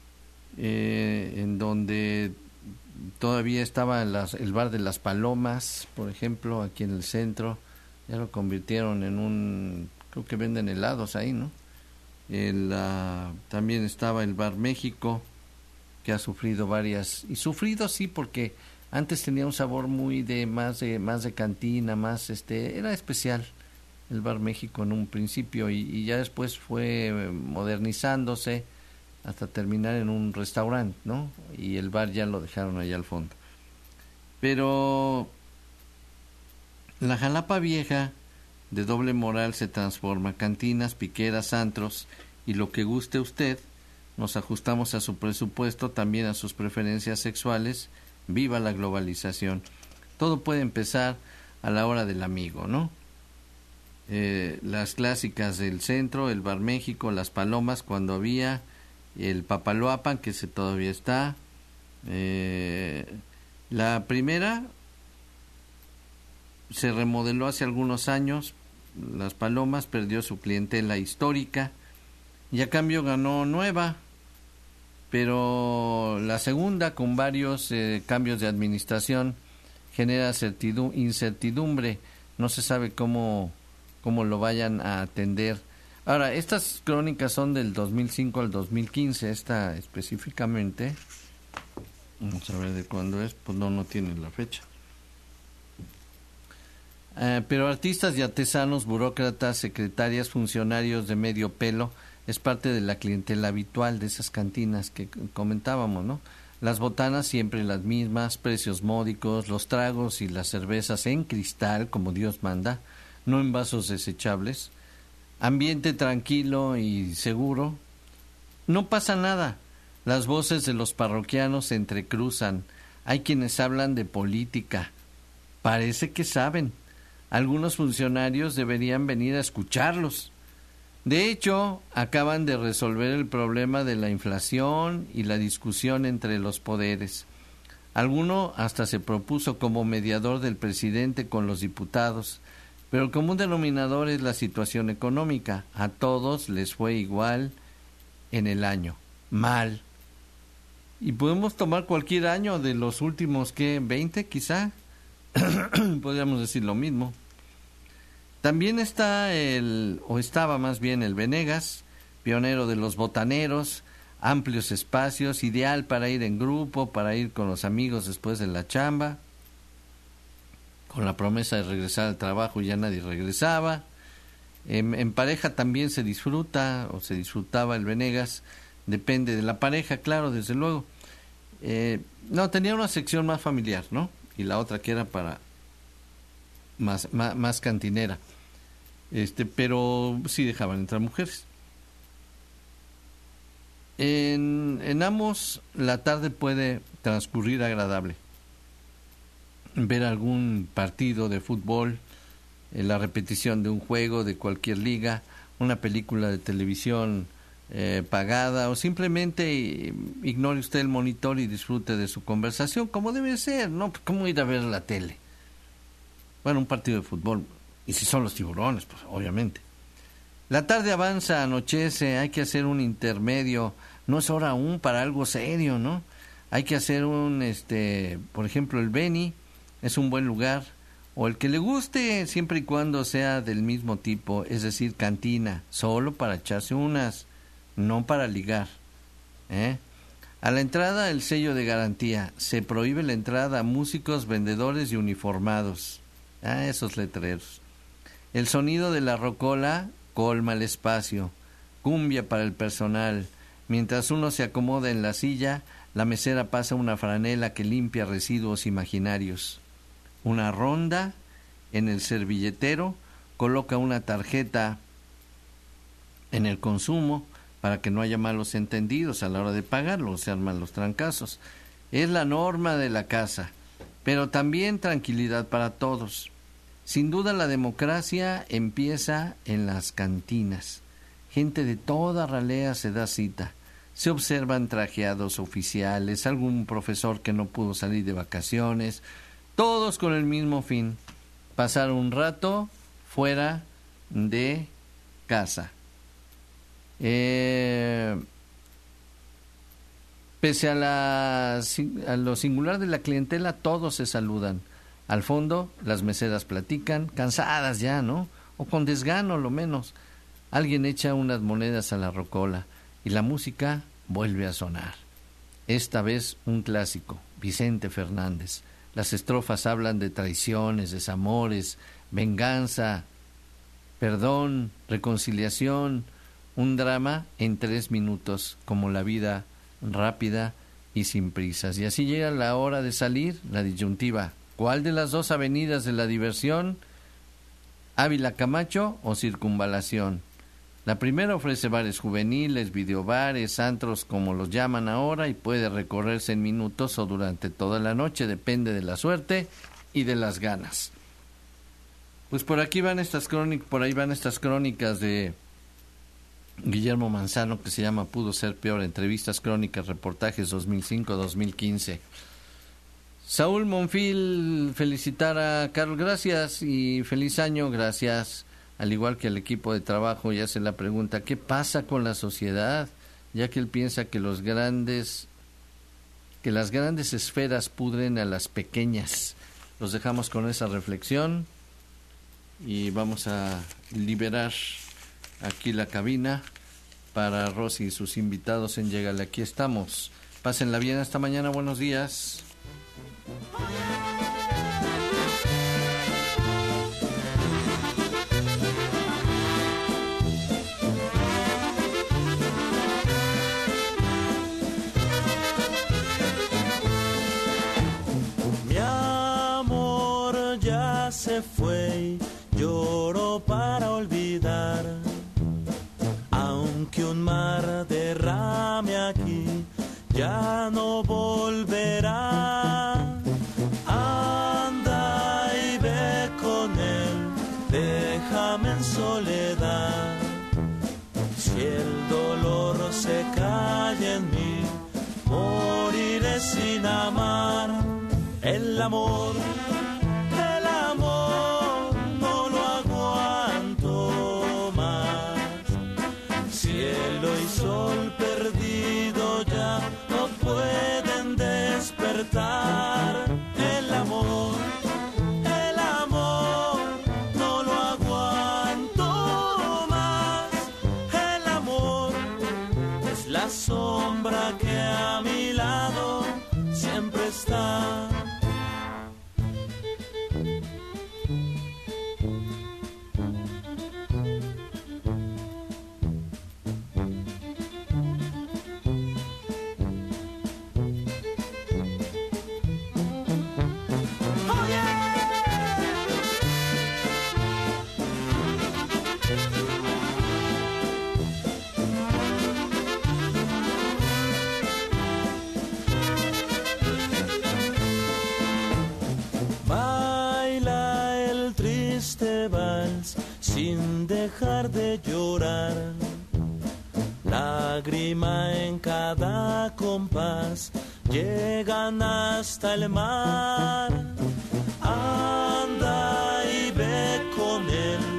en donde todavía estaba el bar de las Palomas, por ejemplo, aquí en el centro. Ya lo convirtieron en un, creo que venden helados ahí, ¿no? También estaba el Bar México, que ha sufrido varias, y sufrido sí, porque antes tenía un sabor muy más de cantina, más era especial el Bar México en un principio, y ya después fue modernizándose hasta terminar en un restaurante, ¿no? Y el bar ya lo dejaron allá al fondo. Pero la Jalapa vieja de doble moral se transforma, cantinas, piqueras, antros, y lo que guste usted. Nos ajustamos a su presupuesto, también a sus preferencias sexuales. Viva la globalización. Todo puede empezar a la hora del amigo, ¿no? Las clásicas del centro, el Bar México, las Palomas cuando había, el Papaloapan, que todavía está. La primera se remodeló hace algunos años, las Palomas, perdió su clientela histórica y a cambio ganó nueva, pero la segunda, con varios cambios de administración, genera incertidumbre. No se sabe cómo lo vayan a atender. Ahora, estas crónicas son del 2005 al 2015, esta específicamente. Vamos a ver de cuándo es, pues no tiene la fecha. Pero artistas y artesanos, burócratas, secretarias, funcionarios de medio pelo, es parte de la clientela habitual de esas cantinas que comentábamos, ¿no? Las botanas siempre las mismas, precios módicos, los tragos y las cervezas en cristal, como Dios manda, no en vasos desechables. Ambiente tranquilo y seguro. No pasa nada. Las voces de los parroquianos se entrecruzan. Hay quienes hablan de política. Parece que saben. Algunos funcionarios deberían venir a escucharlos. De hecho, acaban de resolver el problema de la inflación y la discusión entre los poderes. Alguno hasta se propuso como mediador del presidente con los diputados, pero el común denominador es la situación económica. A todos les fue igual en el año. Mal. Y podemos tomar cualquier año de los últimos, ¿qué? 20 quizá. Podríamos decir lo mismo. También estaba más bien el Venegas, pionero de los botaneros, amplios espacios, ideal para ir en grupo, para ir con los amigos después de la chamba, con la promesa de regresar al trabajo y ya nadie regresaba. En pareja también se disfruta, o se disfrutaba el Venegas, depende de la pareja, claro, desde luego. No, tenía una sección más familiar, ¿no? Y la otra que era para más cantinera. Pero sí dejaban entrar mujeres. En ambos la tarde puede transcurrir agradable. Ver algún partido de fútbol, la repetición de un juego de cualquier liga, una película de televisión pagada, o simplemente ignore usted el monitor y disfrute de su conversación como debe ser, ¿no? ¿Cómo ir a ver la tele? Bueno, un partido de fútbol, y si son los Tiburones, pues obviamente. La tarde avanza, anochece, hay que hacer un intermedio, no es hora aún para algo serio, ¿no? Hay que hacer por ejemplo, el Beni es un buen lugar, o el que le guste, siempre y cuando sea del mismo tipo, es decir, cantina, solo para echarse unas, no para ligar, ¿eh? A la entrada, el sello de garantía. Se prohíbe la entrada a músicos, vendedores y uniformados. Esos letreros. El sonido de la rocola colma el espacio. Cumbia para el personal. Mientras uno se acomoda en la silla, la mesera pasa una franela que limpia residuos imaginarios. Una ronda en el servilletero coloca una tarjeta en el consumo para que no haya malos entendidos a la hora de pagarlo, se arman los trancazos. Es la norma de la casa, pero también tranquilidad para todos. Sin duda la democracia empieza en las cantinas. Gente de toda ralea se da cita. Se observan trajeados oficiales, algún profesor que no pudo salir de vacaciones, todos con el mismo fin: pasar un rato fuera de casa. Pese a lo singular de la clientela, todos se saludan. Al fondo, las meseras platican, cansadas ya, ¿no? O con desgano, lo menos. Alguien echa unas monedas a la rocola y la música vuelve a sonar. Esta vez un clásico, Vicente Fernández. Las estrofas hablan de traiciones, desamores, venganza, perdón, reconciliación. Un drama en 3 minutos, como la vida rápida y sin prisas. Y así llega la hora de salir, la disyuntiva. ¿Cuál de las dos avenidas de la diversión? ¿Ávila Camacho o Circunvalación? La primera ofrece bares juveniles, videobares, antros como los llaman ahora, y puede recorrerse en minutos o durante toda la noche, depende de la suerte y de las ganas. Pues por ahí van estas crónicas de Guillermo Manzano, que se llama Pudo ser peor, entrevistas, crónicas, reportajes 2005-2015. Saúl Monfil, felicitar a Carlos, gracias y feliz año, gracias, al igual que al equipo de trabajo, y hace la pregunta: ¿qué pasa con la sociedad? Ya que él piensa que las grandes esferas pudren a las pequeñas. Los dejamos con esa reflexión y vamos a liberar aquí la cabina para Rosy y sus invitados en Llégale. Aquí estamos. Pásenla bien hasta mañana. Buenos días. Mi amor ya se fue, lloro para olvidar. Aunque un mar derrame aquí, ya no volverá. Anda y ve con él, déjame en soledad. Si el dolor se calla en mí, moriré sin amar. El amor no lo aguanto más. Cielo y sol perdido, ya no puedo la sombra que a mi lado siempre está. Sin dejar de llorar, lágrima en cada compás, llegan hasta el mar. Anda y ve con él